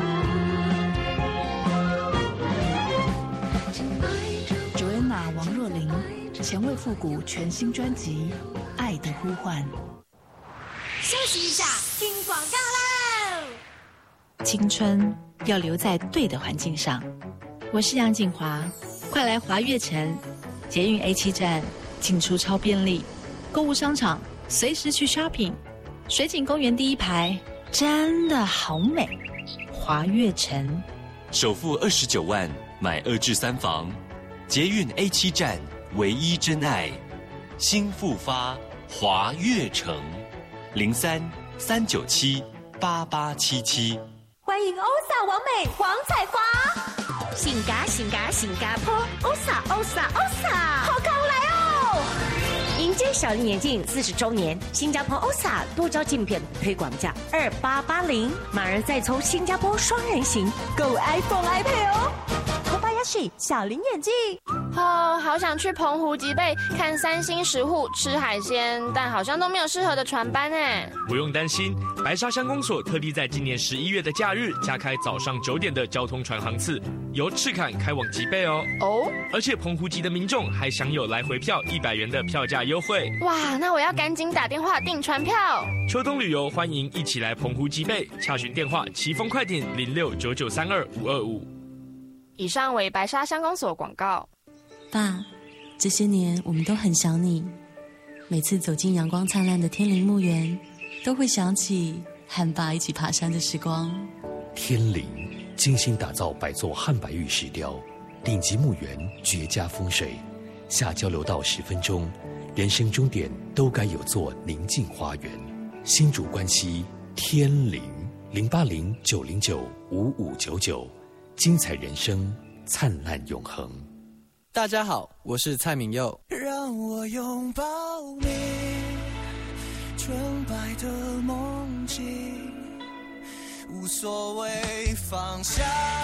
Joanna 王若琳前卫复古全新专辑《爱的呼唤》。 休息一下，听广告喽。 青春要留在对的环境上。我是杨锦华，快来华悦城捷运 A7 站进出超便利，购物商场随时去 shopping， 水景公园第一排真的好美。华悦城首付29万买2至3房，捷运 A7 站唯一真爱，新复发华悦城，03-397-8877。 欢迎欧萨王美黄彩华，性感新加坡，欧萨，好康来哦！迎接小林眼镜40周年，新加坡欧萨多招竞品推广价2880，马上再抽新加坡双人行，购 iPhone iPad 哦。Kobayashi 小林眼镜。 好想去澎湖吉贝看3星石户吃海鲜，但好像都没有适合的船班哎。 不用担心，白沙乡公所特地在今年11月的假日加开早上9点的交通船航次，由赤坎开往吉贝哦。而且澎湖籍的民众还享有来回票100元的票价优惠。 哇，那我要赶紧打电话订船票。 秋冬旅游欢迎一起来澎湖吉贝，洽询电话奇丰快点0699325525。 以上为白沙乡公所广告。 爸，这些年我们都很想你，每次走进阳光灿烂的天林墓园，都会想起和爸一起爬山的时光。 天林精心打造百座汉白玉石雕，顶级墓园绝佳风水，下交流道10分钟，人生终点都该有座宁静花园。新竹关西天林080-909-5599，精彩人生，灿烂永恒。 大家好，我是蔡明佑。 让我拥抱你，纯白的梦境，无所谓方向。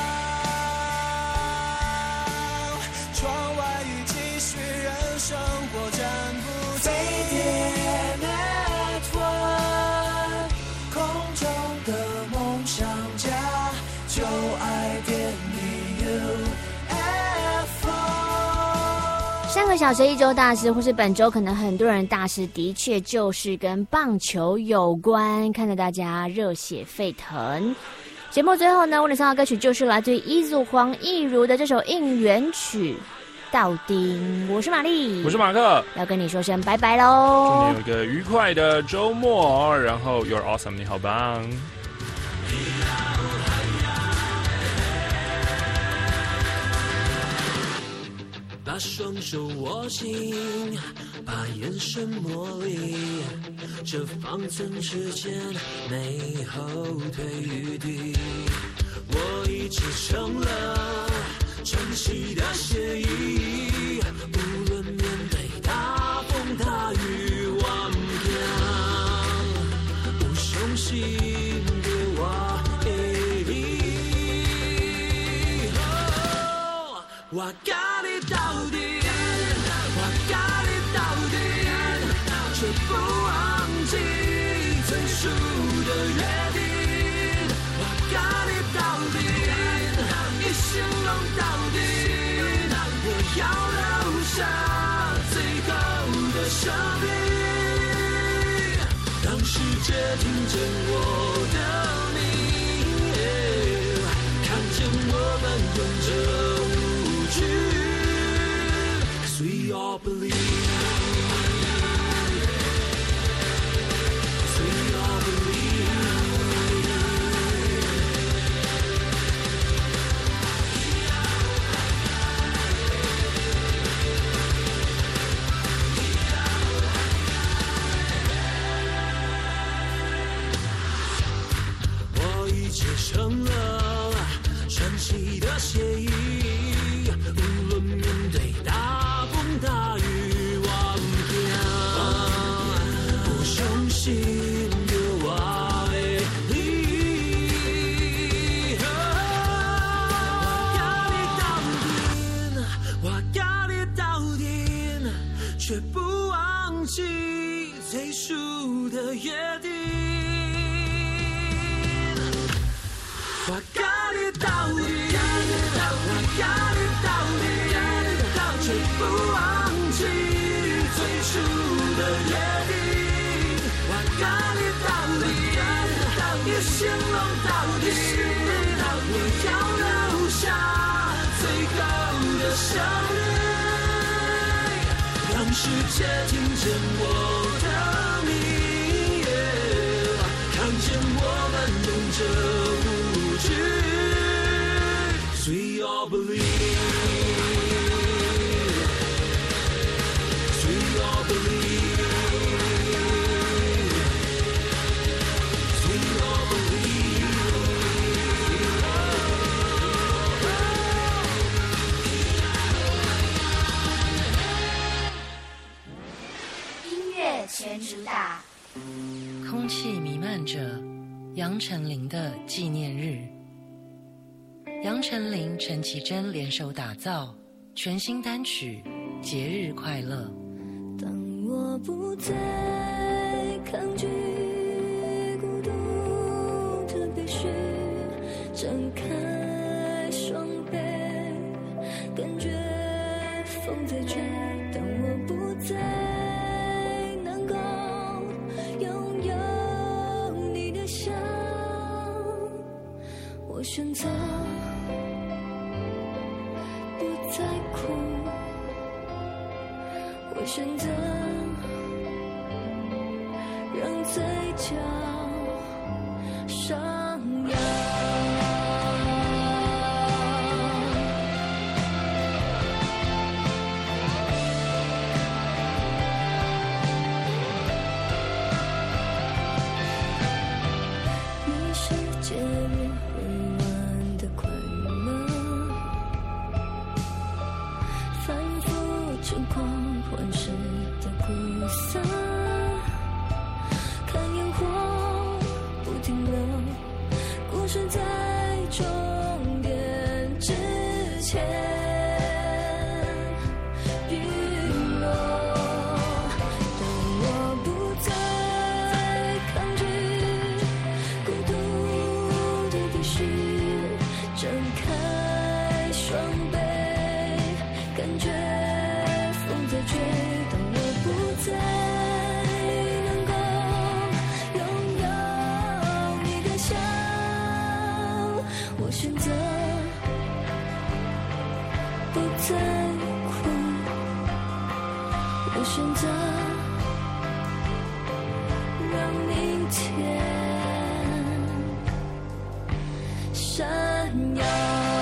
窗外雨继续，人生活暂不停。飞碟 Network， 空中的梦想家，就爱点你 UFO。 上个小时一周大事，或是本周可能很多人大事，的确就是跟棒球有关，看得大家热血沸腾。节目最后呢，为你送的歌曲就是来自于一组黄义如的这首应援曲《到丁》。我是玛丽， 我是马克， 要跟你说声拜拜喽！ 祝你有一个愉快的周末，然后 You're awesome， 你好棒！ 把双手握紧，把眼神模拟，这方寸之间没后退余地。我已制成了晨曦的协议，无论面对大风大雨顽强，不相信给我毅力。我咖喱到底，我咖喱到底，却不忘记最初的约定。我咖喱到底，一心弄到底，我要留下最后的生命，让世界听见我的名，看见我们用着We all believe, we all believe. 我已结成了传奇的协议，无论面对大雨顽强，不相信的我的你，我咖喱到底，却不忘记最初的约定。我咖喱到底，我咖喱到底，却不忘记最初的约定。我咖喱到底，一心弄到底，我要留下最后的生命，让世界听见我的名，看见我们用着无惧。We all believe. We all believe. 者杨丞琳的纪念日。杨丞琳、陈绮贞联手打造全新单曲《节日快乐》。 当我不再抗拒孤独，特别是睁开双臂，感觉风在吹。当我不再能够拥有你的笑，我选择不再哭，我选择让嘴角上扬。你是节日温暖的快乐，反复轻狂幻视的苦涩，看烟火不停留，故事在终点之前陨落。当我不再抗拒孤独的必须，睁开双臂，感觉风在吹。当我不再能够拥有你的笑，我选择不再哭，我选择让明天闪耀。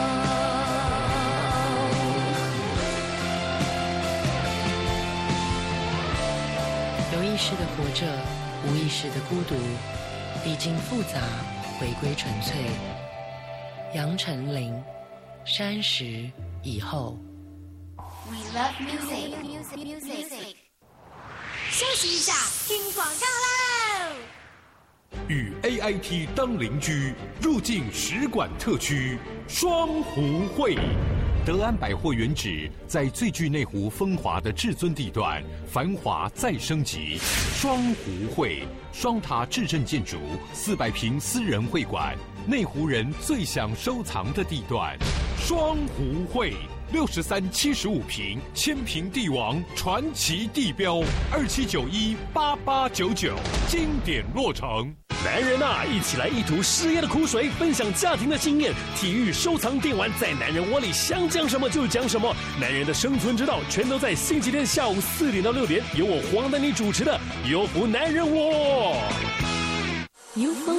有意识的活着，无意识的孤独，历经复杂，回归纯粹。杨丞琳，30以后。 We love music. 休息一下，听广告喽。 与 AIT 当邻居，入境使馆特区双湖会。德安百货原址在最具内湖风华的至尊地段，繁华再升级。双湖会双塔至镇建筑，400平私人会馆，内湖人最想收藏的地段。双湖会63、75平，千平地王传奇地标，27918899，经典落成。 男人啊，一起来一吐事业的苦水，分享家庭的经验。体育收藏电玩，在男人窝里想讲什么就讲什么。男人的生存之道，全都在星期天下午4点到6点，由我黄丹妮主持的《优福男人窝》。